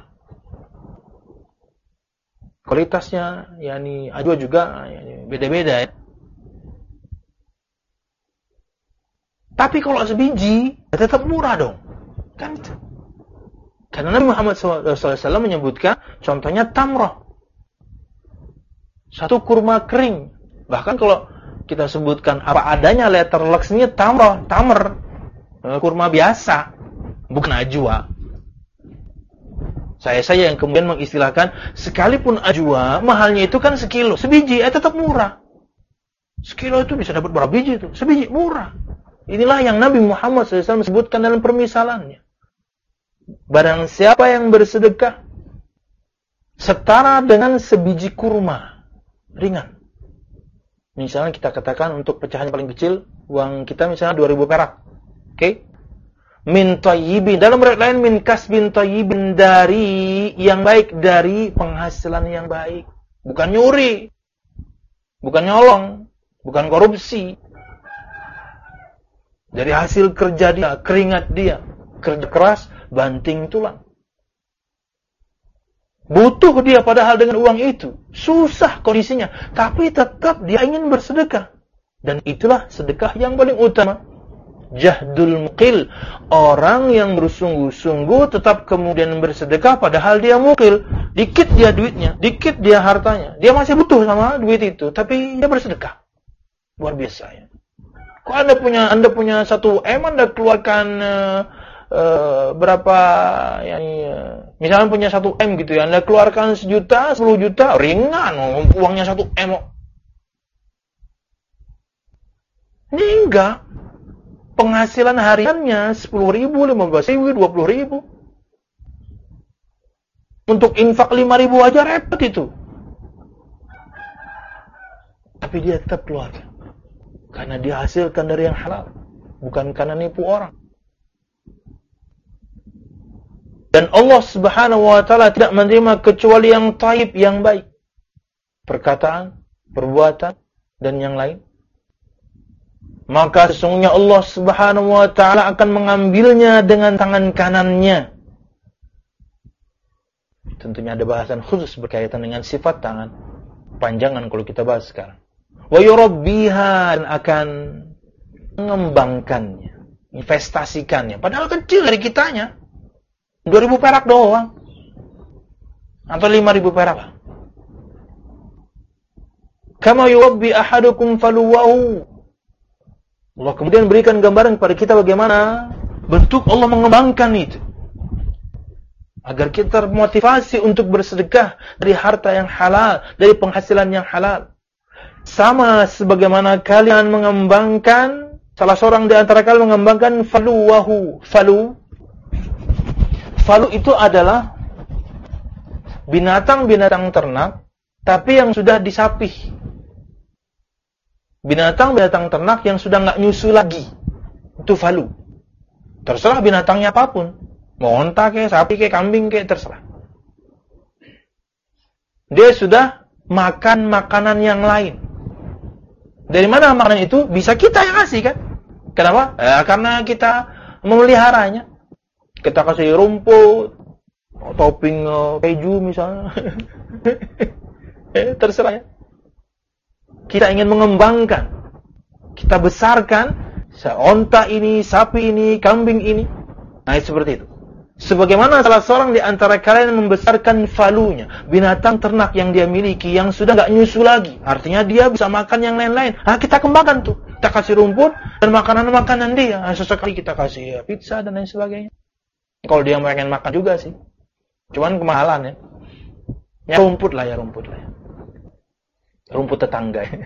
Kualitasnya yakni ajwa juga yani, beda-beda ya. Tapi kalau sebiji ya tetap murah dong. Kan itu. Karena Nabi Muhammad shallallahu alaihi wasallam menyebutkan contohnya tamrah. Satu kurma kering. Bahkan kalau kita sebutkan apa adanya letter luxnya tamrah, tamer. Kurma biasa, bukan ajwa. Saya saja yang kemudian mengistilahkan, sekalipun ajwa, mahalnya itu kan sekilo. Sebiji, eh tetap murah. Sekilo itu bisa dapat berapa biji itu? Sebiji, murah. Inilah yang Nabi Muhammad shallallahu alaihi wasallam sebutkan dalam permisalannya. Barang siapa yang bersedekah setara dengan sebiji kurma, ringan. Misalnya kita katakan untuk pecahan paling kecil, uang kita misalnya dua ribu perak. Oke? Okay? Min tayyibin, dalam riwayat lain min kasbin tayyibin, dari yang baik, dari penghasilan yang baik. Bukan nyuri, bukan nyolong, bukan korupsi. Dari hasil kerja dia, keringat dia, kerja keras, banting tulang. Butuh dia padahal dengan uang itu. Susah kondisinya. Tapi tetap dia ingin bersedekah. Dan itulah sedekah yang paling utama. Jahdul muqil. Orang yang bersungguh-sungguh tetap kemudian bersedekah padahal dia muqil. Dikit dia duitnya. Dikit dia hartanya. Dia masih butuh sama duit itu. Tapi dia bersedekah. Luar biasa ya. Kalau Anda punya Anda punya satu M, Anda keluarkan uh, uh, berapa ya, uh, misalnya punya satu M gitu ya, Anda keluarkan sejuta, sepuluh juta, ringan, oh, uangnya satu M. Ini enggak. Penghasilan hariannya sepuluh ribu, lima belas ribu, dua puluh ribu. Untuk infak lima ribu aja repot itu. Tapi dia tetap keluarkan. Karena dia hasilkan dari yang halal. Bukan karena nipu orang. Dan Allah subhanahu wa ta'ala tidak menerima kecuali yang taib, yang baik. Perkataan, perbuatan, dan yang lain. Maka sesungguhnya Allah subhanahu wa ta'ala akan mengambilnya dengan tangan kanannya. Tentunya ada bahasan khusus berkaitan dengan sifat tangan. Panjangan kalau kita bahas sekarang. Wa yurabbiha, dan akan mengembangkannya, investasikannya. Padahal kecil dari kitanya. dua ribu perak doang. Atau lima ribu perak. Kama yurabbi ahadukum faluwahu. Allah kemudian berikan gambaran kepada kita bagaimana bentuk Allah mengembangkan itu. Agar kita termotivasi untuk bersedekah dari harta yang halal, dari penghasilan yang halal. Sama sebagaimana kalian mengembangkan, salah seorang di antara kalian mengembangkan faluwahu. Falu. Falu itu adalah binatang-binatang ternak, tapi yang sudah disapih. Binatang-binatang ternak yang sudah nggak nyusu lagi. Itu falu. Terserah binatangnya apapun. Mau onta kayak, sapi kayak, kambing kayak, terserah. Dia sudah makan makanan yang lain. Dari mana makanan itu? Bisa kita yang kasih kan? Kenapa? Ya, karena kita memeliharanya. Kita kasih rumput, topping uh, keju misalnya. eh, terserah ya. Kita ingin mengembangkan. Kita besarkan onta ini, sapi ini, kambing ini. Nah, seperti itu. Sebagaimana salah seorang di antara kalian membesarkan falunya, binatang ternak yang dia miliki, yang sudah nggak nyusu lagi. Artinya dia bisa makan yang lain-lain. Nah, kita kembangkan tuh. Kita kasih rumput dan makanan-makanan dia. Nah, sesekali kita kasih ya, pizza dan lain sebagainya. Kalau dia pengen makan juga sih. Cuman kemahalan ya. Ya rumput lah ya, rumput lah ya. Rumput tetangga ya.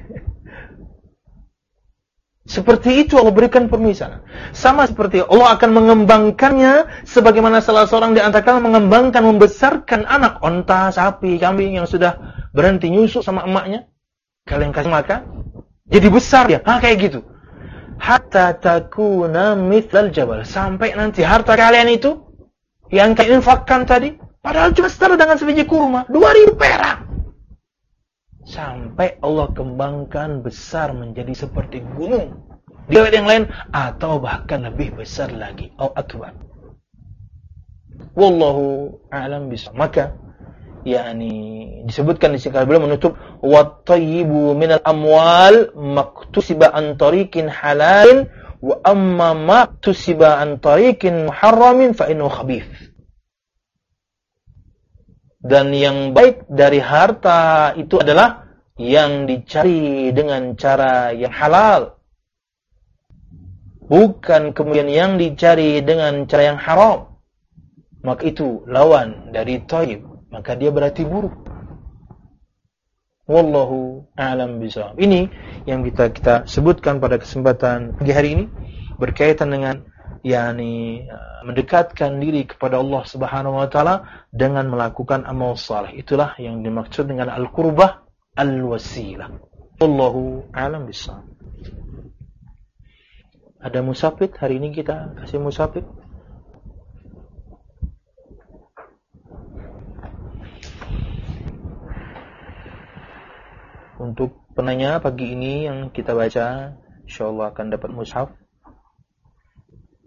Seperti itu Allah berikan permisalan. Sama seperti Allah akan mengembangkannya sebagaimana salah seorang di antara kalian mengembangkan, membesarkan anak onta, sapi, kambing yang sudah berhenti nyusuk sama emaknya. Kalian kasih makan, jadi besar dia. Ah, kayak gitu. Hatta takuna mithlal jabal. Sampai nanti harta kalian itu yang kalian infakkan tadi, padahal cuma setara dengan sebiji kurma, dua ribu perak. Sampai Allah kembangkan besar menjadi seperti gunung. Di ayat yang lain, atau bahkan lebih besar lagi. Allahu akbar. Wallahu a'lam bishawab. Maka, yakni disebutkan di sini beliau menutup, wat-thayyibu minal amwal maktusiba an tariqin halalin wa amma maktusiba an tariqin muharramin fa innahu khabith. Dan yang baik dari harta itu adalah yang dicari dengan cara yang halal. Bukan kemudian yang dicari dengan cara yang haram. Maka itu lawan dari thayyib. Maka dia berarti buruk. Wallahu a'lam bishawab. Ini yang kita kita sebutkan pada kesempatan pagi hari ini. Berkaitan dengan yakni mendekatkan diri kepada Allah Subhanahu wa taala dengan melakukan amal saleh. Itulah yang dimaksud dengan al-qurbah al-wasilah. Wallahu a'lam bishawab. Ada musafir hari ini, kita kasih musafir. Untuk penanya pagi ini yang kita baca, insyaallah akan dapat mushaf.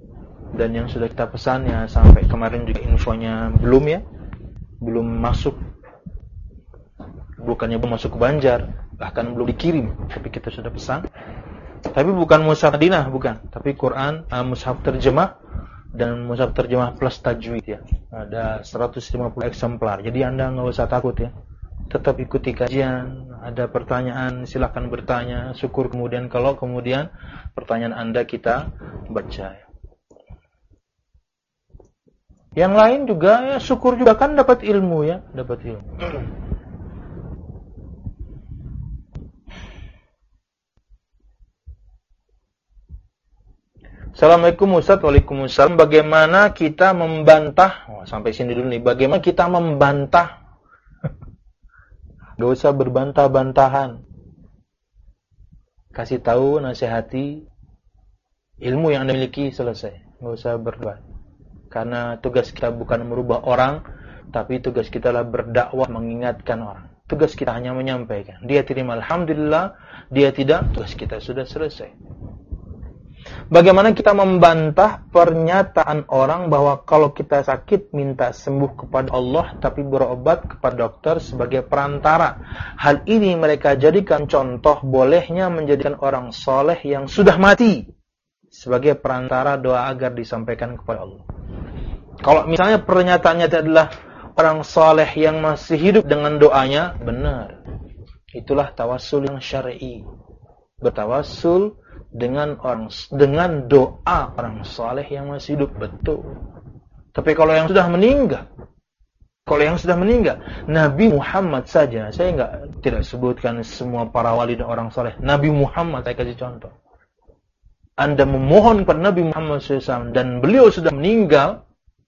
Dan yang sudah kita pesan ya sampai kemarin juga infonya belum ya, belum masuk bukannya belum masuk ke Banjar, bahkan belum dikirim, tapi kita sudah pesan. Tapi bukan mushaf Madinah, bukan, tapi Quran, uh, mushaf terjemah dan mushaf terjemah plus tajwid ya. Ada seratus lima puluh eksemplar. Jadi Anda nggak usah takut ya. Tetap ikuti kajian, ada pertanyaan silakan bertanya, syukur kemudian kalau kemudian pertanyaan Anda kita baca. Yang lain juga ya syukur juga kan dapat ilmu ya, dapat ilmu. Assalamualaikum Ustaz. Waalaikumsalam. Bagaimana kita membantah? Oh, sampai sini dulu nih. Bagaimana kita membantah? Gak usah berbantah-bantahan. Kasih tahu, nasihati, ilmu yang Anda miliki selesai. Gak usah berdebat. Karena tugas kita bukan merubah orang, tapi tugas kita adalah berdakwah, mengingatkan orang. Tugas kita hanya menyampaikan. Dia terima alhamdulillah, dia tidak, tugas kita sudah selesai. Bagaimana kita membantah pernyataan orang bahwa kalau kita sakit minta sembuh kepada Allah tapi berobat kepada dokter sebagai perantara. Hal ini mereka jadikan contoh bolehnya menjadikan orang soleh yang sudah mati sebagai perantara doa agar disampaikan kepada Allah. Kalau misalnya pernyataannya adalah orang soleh yang masih hidup dengan doanya, benar. Itulah tawassul yang syar'i. Bertawassul dengan orang dengan doa orang soleh yang masih hidup, betul. Tapi kalau yang sudah meninggal, kalau yang sudah meninggal, Nabi Muhammad saja, saya enggak tidak sebutkan semua para wali dan orang soleh. Nabi Muhammad saya kasih contoh. Anda memohon kepada Nabi Muhammad shallallahu alaihi wasallam dan beliau sudah meninggal,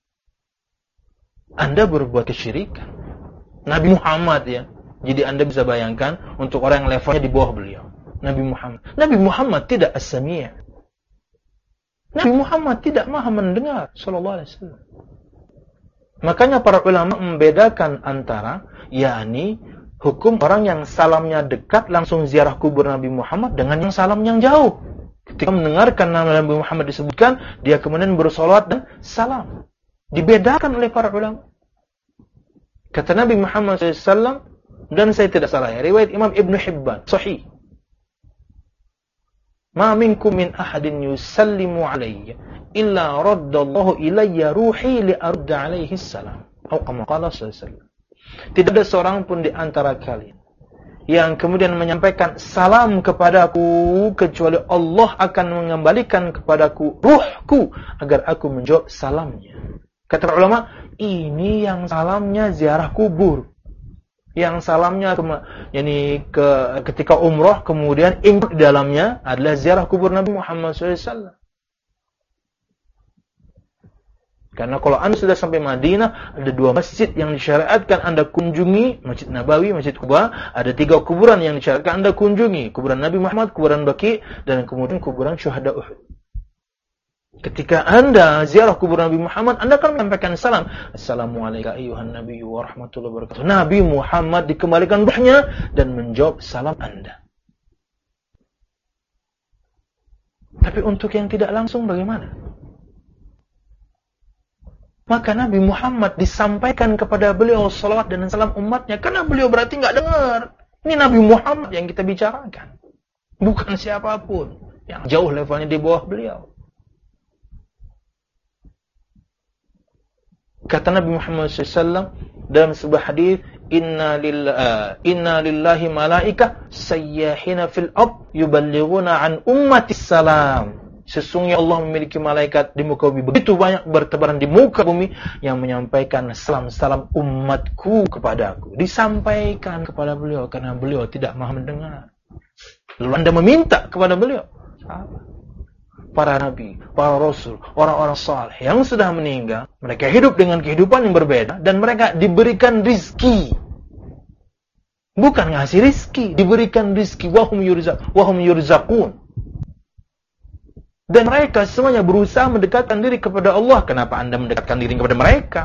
Anda berbuat kesyirikan. Nabi Muhammad ya. Jadi Anda bisa bayangkan untuk orang yang levelnya di bawah beliau. Nabi Muhammad. Nabi Muhammad tidak as-sami'. Nabi Muhammad tidak maha mendengar sallallahu alaihi wasallam. Makanya para ulama membedakan antara yakni hukum orang yang salamnya dekat langsung ziarah kubur Nabi Muhammad dengan yang salam yang jauh. Ketika mendengarkan nama Nabi Muhammad disebutkan, dia kemudian bersolawat dan salam. Dibedakan oleh para ulama. Kata Nabi Muhammad shallallahu alaihi wasallam, dan saya tidak salah ya, riwayat Imam Ibn Hibban, sahih. Ma minkum min ahadin yusallimu alayya illa raddallahu ilayya ruhi li arda alaihi salam. Atau kama qala sallallahu alaihi wasallam. Tidak ada seorang pun di antara kalian yang kemudian menyampaikan salam kepadaku kecuali Allah akan mengembalikan kepadaku ruhku agar aku menjawab salamnya. Kata ulama, ini yang salamnya ziarah kubur. Yang salamnya yakni ke ketika umrah kemudian ikut di dalamnya adalah ziarah kubur Nabi Muhammad shallallahu alaihi wasallam. Karena kalau Anda sudah sampai Madinah, ada dua masjid yang disyariatkan Anda kunjungi, Masjid Nabawi, Masjid Quba, ada tiga kuburan yang disyariatkan Anda kunjungi, kuburan Nabi Muhammad, kuburan Baqi, dan kemudian kuburan syuhada Uhud. Ketika Anda ziarah kubur Nabi Muhammad, Anda akan menyampaikan salam. Assalamualaikum ayyuhan nabiyyu wa rahmatullahi wa barakatuh. Nabi Muhammad dikembalikan ruhnya dan menjawab salam Anda. Tapi untuk yang tidak langsung bagaimana? Maka Nabi Muhammad disampaikan kepada beliau salawat dan salam umatnya. Karena beliau berarti nggak dengar. Ini Nabi Muhammad yang kita bicarakan. Bukan siapapun. Yang jauh levelnya di bawah beliau. Kata Nabi Muhammad shallallahu alaihi wasallam dalam sebuah hadis, Inna lillahi, inna lillahi malaika sayyahina fil ard yuballighuna an ummatis salam. Sesungguhnya Allah memiliki malaikat di muka bumi begitu banyak bertebaran di muka bumi yang menyampaikan salam-salam umatku kepadaku. Disampaikan kepada beliau karena beliau tidak maha mendengar. Lalu Anda meminta kepada beliau. Para nabi, para rasul, orang-orang saleh yang sudah meninggal, mereka hidup dengan kehidupan yang berbeda dan mereka diberikan rizki. Bukan ngasih rizki, diberikan rizki. Wahum yurzaq, wahum yurzaqun. Dan mereka semuanya berusaha mendekatkan diri kepada Allah. Kenapa Anda mendekatkan diri kepada mereka?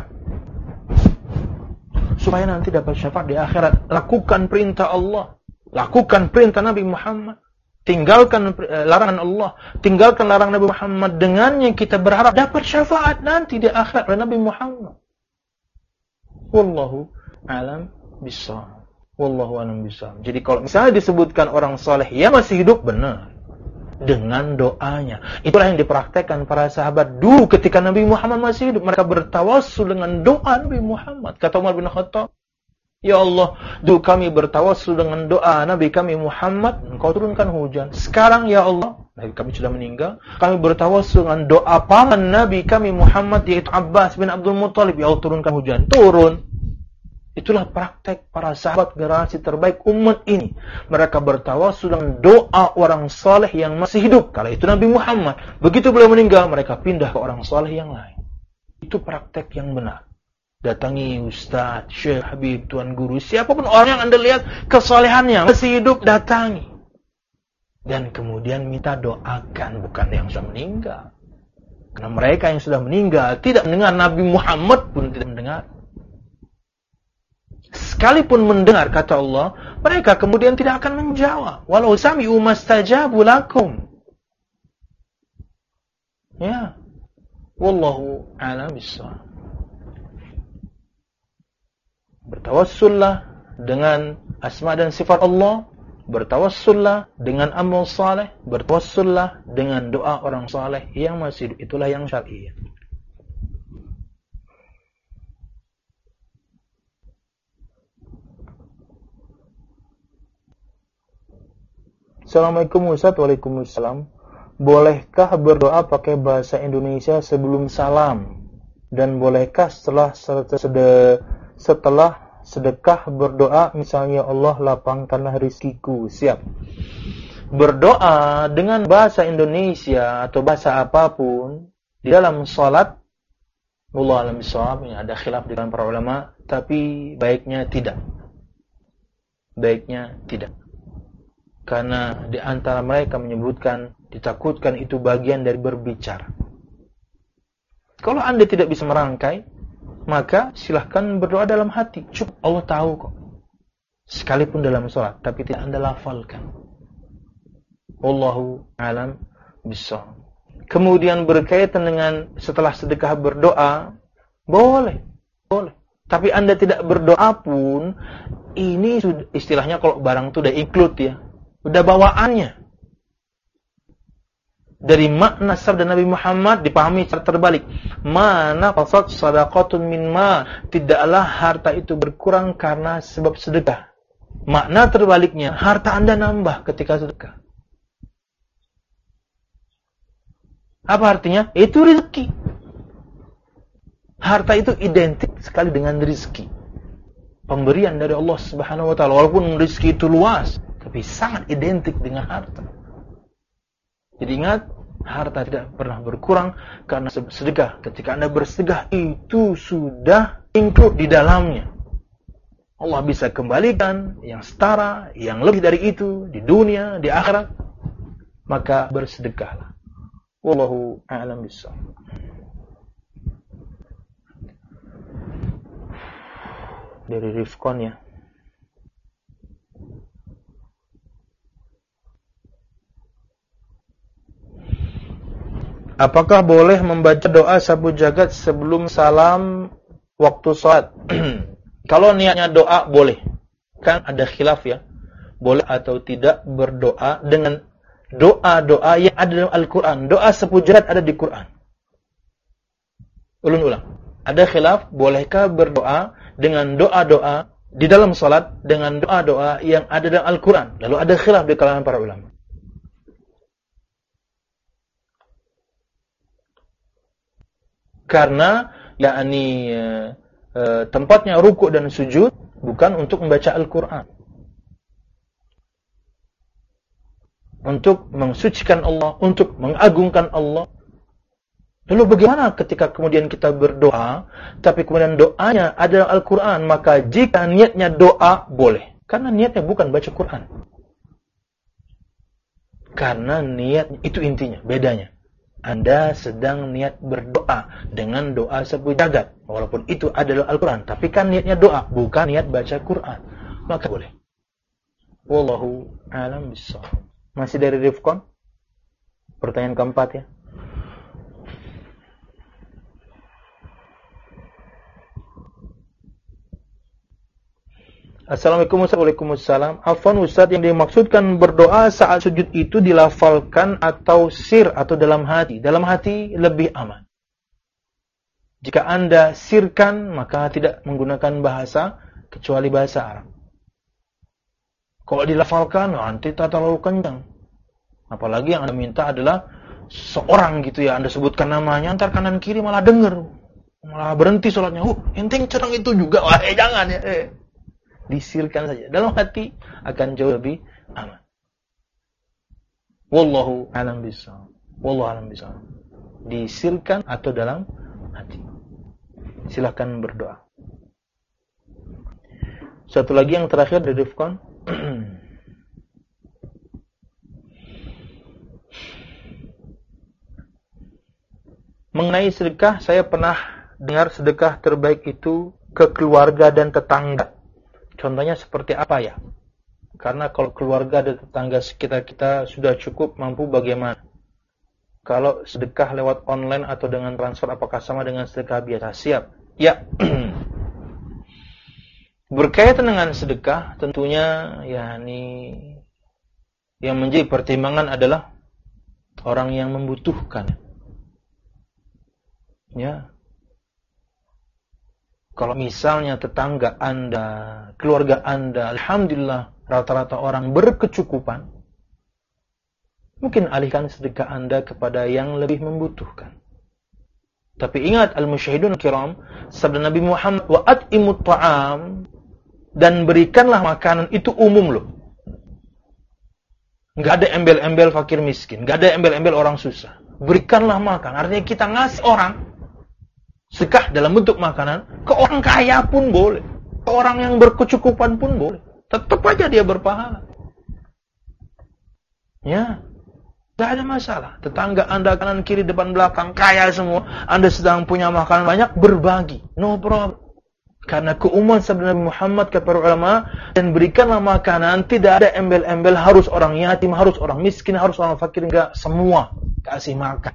Supaya nanti dapat syafaat di akhirat. Lakukan perintah Allah. Lakukan perintah Nabi Muhammad. Tinggalkan larangan Allah. Tinggalkan larangan Nabi Muhammad. Dengannya kita berharap dapat syafaat nanti di akhirat oleh Nabi Muhammad. Wallahu a'lam bishawab. Wallahu a'lam bishawab. Jadi kalau misalnya disebutkan orang soleh yang masih hidup, benar. Dengan doanya. Itulah yang dipraktekkan para sahabat dulu ketika Nabi Muhammad masih hidup. Mereka bertawassul dengan doa Nabi Muhammad. Kata Umar bin Khattab, ya Allah, dulu kami bertawassul dengan doa Nabi kami Muhammad, Engkau turunkan hujan. Sekarang ya Allah, Nabi kami sudah meninggal, kami bertawassul dengan doa paman Nabi kami Muhammad, yaitu Abbas bin Abdul Muttalib, ya Allah turunkan hujan. Turun. Itulah praktek para sahabat generasi terbaik umat ini. Mereka bertawassul dengan doa orang saleh yang masih hidup. Kala itu Nabi Muhammad. Begitu beliau meninggal, mereka pindah ke orang saleh yang lain. Itu praktek yang benar. Datangi Ustaz, Syekh, Habib, Tuan Guru, siapapun orang yang Anda lihat kesalehannya masih hidup, datangi. Dan kemudian minta doakan, bukan yang sudah meninggal. Karena mereka yang sudah meninggal tidak mendengar, Nabi Muhammad pun tidak mendengar. Sekalipun mendengar kata Allah, mereka kemudian tidak akan menjawab. Walau sami'u mastajabu lakum. Ya. Wallahu a'lam bishawab. Bertawassullah dengan asma dan sifat Allah, bertawassullah dengan amal saleh, bertawassullah dengan doa orang saleh yang masih hidup. Itulah yang syar'i. Assalamualaikum Ustaz. Waalaikumsalam. Bolehkah berdoa pakai bahasa Indonesia sebelum salam? Dan bolehkah setelah setelah sedekah berdoa, misalnya Allah lapangkanlah rizkiku? Siap. Berdoa dengan bahasa Indonesia atau bahasa apapun di dalam salat, wallahu a'lam bishawab, ini ada khilaf di kalangan para ulama, tapi baiknya tidak. Baiknya tidak. Karena di antara mereka menyebutkan, ditakutkan itu bagian dari berbicara. Kalau Anda tidak bisa merangkai, maka silahkan berdoa dalam hati. Cukup, Allah tahu kok. Sekalipun dalam sholat, tapi tidak Anda lafalkan. Wallahu a'lam bishawab. Kemudian berkaitan dengan setelah sedekah berdoa, boleh, boleh. Tapi Anda tidak berdoa pun, ini sudah, istilahnya kalau barang itu udah include ya. Udah bawaannya. Dari makna sabda Nabi Muhammad dipahami secara terbalik. Mana qasad sadaqatun min ma, tidaklah harta itu berkurang karena sebab sedekah. Makna terbaliknya, harta Anda nambah ketika sedekah. Apa artinya? Itu rezeki. Harta itu identik sekali dengan rezeki. Pemberian dari Allah Subhanahu wa taala. Walaupun rezeki itu luas, tapi sangat identik dengan harta. Jadi ingat, harta tidak pernah berkurang karena sedekah. Ketika Anda bersedekah, itu sudah include di dalamnya. Allah bisa kembalikan yang setara, yang lebih dari itu di dunia, di akhirat. Maka bersedekahlah. Wallahu a'lam bishawab. Dari Rifkon ya. Apakah boleh membaca doa sabu jagat sebelum salam waktu sholat? Kalau niatnya doa, boleh. Kan ada khilaf ya. Boleh atau tidak berdoa dengan doa-doa yang ada dalam Al-Quran. Doa sabu jagat ada di Quran. Ulun-ulang. Ada khilaf, bolehkah berdoa dengan doa-doa di dalam sholat dengan doa-doa yang ada dalam Al-Quran? Lalu ada khilaf di kalangan para ulama. Karena yakni e, e, tempatnya rukuk dan sujud bukan untuk membaca Al-Quran. Untuk mensucikan Allah, untuk mengagungkan Allah. Lalu bagaimana ketika kemudian kita berdoa, tapi kemudian doanya adalah Al-Quran, maka jika niatnya doa, boleh. Karena niatnya bukan baca Quran. Karena niat, itu intinya, bedanya. Anda sedang niat berdoa dengan doa sabu jagat. Walaupun itu adalah Al-Quran. Tapi kan niatnya doa, bukan niat baca Quran. Maka boleh. Wallahu a'lam bishawab. Masih dari Rifkon? Pertanyaan keempat ya. Assalamualaikum Waalaikumsalam. Afwan Ustaz, yang dimaksudkan berdoa saat sujud itu dilafalkan atau sir atau dalam hati? Dalam hati lebih aman. Jika Anda sirkan, maka tidak menggunakan bahasa kecuali bahasa Arab. Kalau dilafalkan, nanti tak terlalu kencang. Apalagi yang Anda minta adalah seorang gitu ya, Anda sebutkan namanya, antar kanan kiri malah denger, malah berhenti sholatnya. Oh, enteng cerang itu juga. Wah, eh, jangan ya. Eh. Disirkan saja. Dalam hati akan jauh lebih aman. Wallahu a'lam bishawab. Wallahu a'lam bishawab. Disirkan atau dalam hati. Silakan berdoa. Satu lagi yang terakhir dari Rifkon. Mengenai sedekah, saya pernah dengar sedekah terbaik itu ke keluarga dan tetangga. Contohnya seperti apa ya? Karena kalau keluarga dan tetangga sekitar kita sudah cukup, mampu bagaimana? Kalau sedekah lewat online atau dengan transfer, apakah sama dengan sedekah biasa? Siap. Ya. Berkaitan dengan sedekah, tentunya ya ini yang menjadi pertimbangan adalah orang yang membutuhkan. Ya. Kalau misalnya tetangga Anda, keluarga Anda, alhamdulillah rata-rata orang berkecukupan, mungkin alihkan sedekah Anda kepada yang lebih membutuhkan. Tapi ingat al-musyahidun kiram, sabda Nabi Muhammad, wa at'imut ta'am, dan berikanlah makanan, itu umum loh. Enggak ada embel-embel fakir miskin, enggak ada embel-embel orang susah. Berikanlah makan, artinya kita ngasih orang sedekah dalam bentuk makanan, ke orang kaya pun boleh, ke orang yang berkecukupan pun boleh. Tetap aja dia berpahala. Ya, tidak ada masalah. Tetangga Anda kanan kiri depan belakang kaya semua, Anda sedang punya makanan banyak, berbagi, no problem. Karena keumuman sabda Nabi Muhammad kepada ulama, dan berikanlah makanan, tidak ada embel-embel harus orang yatim, harus orang miskin, harus orang fakir, enggak, semua kasih makan.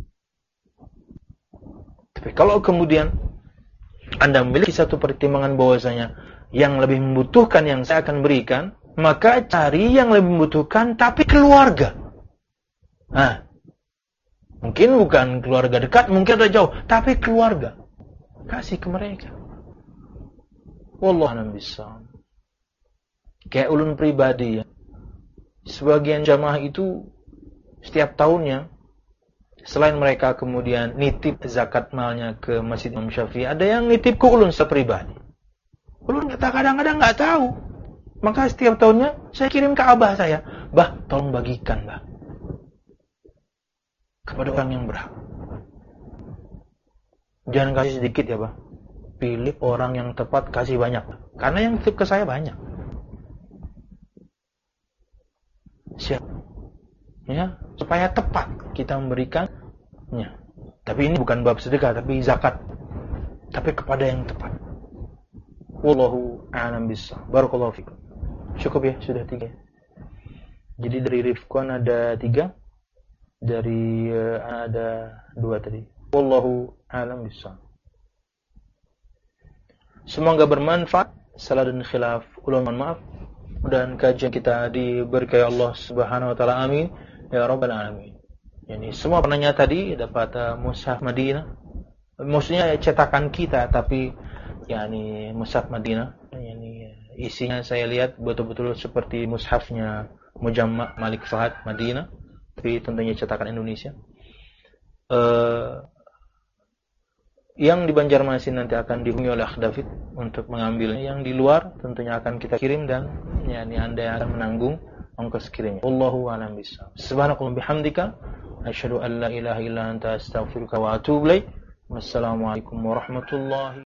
Tapi kalau kemudian Anda memiliki satu pertimbangan bahwasanya yang lebih membutuhkan yang saya akan berikan, maka cari yang lebih membutuhkan tapi keluarga. Nah, mungkin bukan keluarga dekat, mungkin ada jauh, tapi keluarga. Kasih ke mereka. Wallahu a'lam bishawab. Kayak ulun pribadi ya. Sebagian jamaah itu setiap tahunnya, selain mereka kemudian nitip zakat malnya ke Masjid Imam Syafi'i, ada yang nitip ke ulun sepribadi. Ulun kata kadang-kadang nggak tahu. Maka setiap tahunnya saya kirim ke abah saya, bah, tolong bagikan, bah, kepada orang yang berhak. Jangan kasih sedikit ya, bah. Pilih orang yang tepat, kasih banyak, bah. Karena yang nitip ke saya banyak. Siap. Ya, supaya tepat kita memberikannya. Tapi ini bukan bab sedekah, tapi zakat. Tapi kepada yang tepat. Wallahu a'lam bishawab. Barakallahu fikum. Cukup ya, sudah tiga. Jadi dari Rifkon ada tiga, dari uh, ada dua tadi. Wallahu a'lam bishawab. Semoga bermanfaat. Salah dan khilaf, ulun mohon maaf. Dan kajian kita diberkahi Allah Subhanahu wa taala. Amin. Ya Rabbal Alamin. Yani semua penanya tadi dapat uh, mushaf Madinah. Maksudnya cetakan kita, tapi yani mushaf Madinah. Yani isinya saya lihat betul-betul seperti mushafnya Mujamma' Malik Fahad Madinah, tapi tentunya cetakan Indonesia. Uh, yang di Banjarmasin nanti akan dihubungi oleh Akh David untuk mengambilnya. Yang di luar tentunya akan kita kirim, dan yani Anda yang akan menanggung ongkos kirimnya. Wallahu a'lam bishawab. Subhanakallahumma bihamdika asyhadu an la ilaha illa anta astaghfiruka wa atubu ilaik. Wassalamualaikum warahmatullahi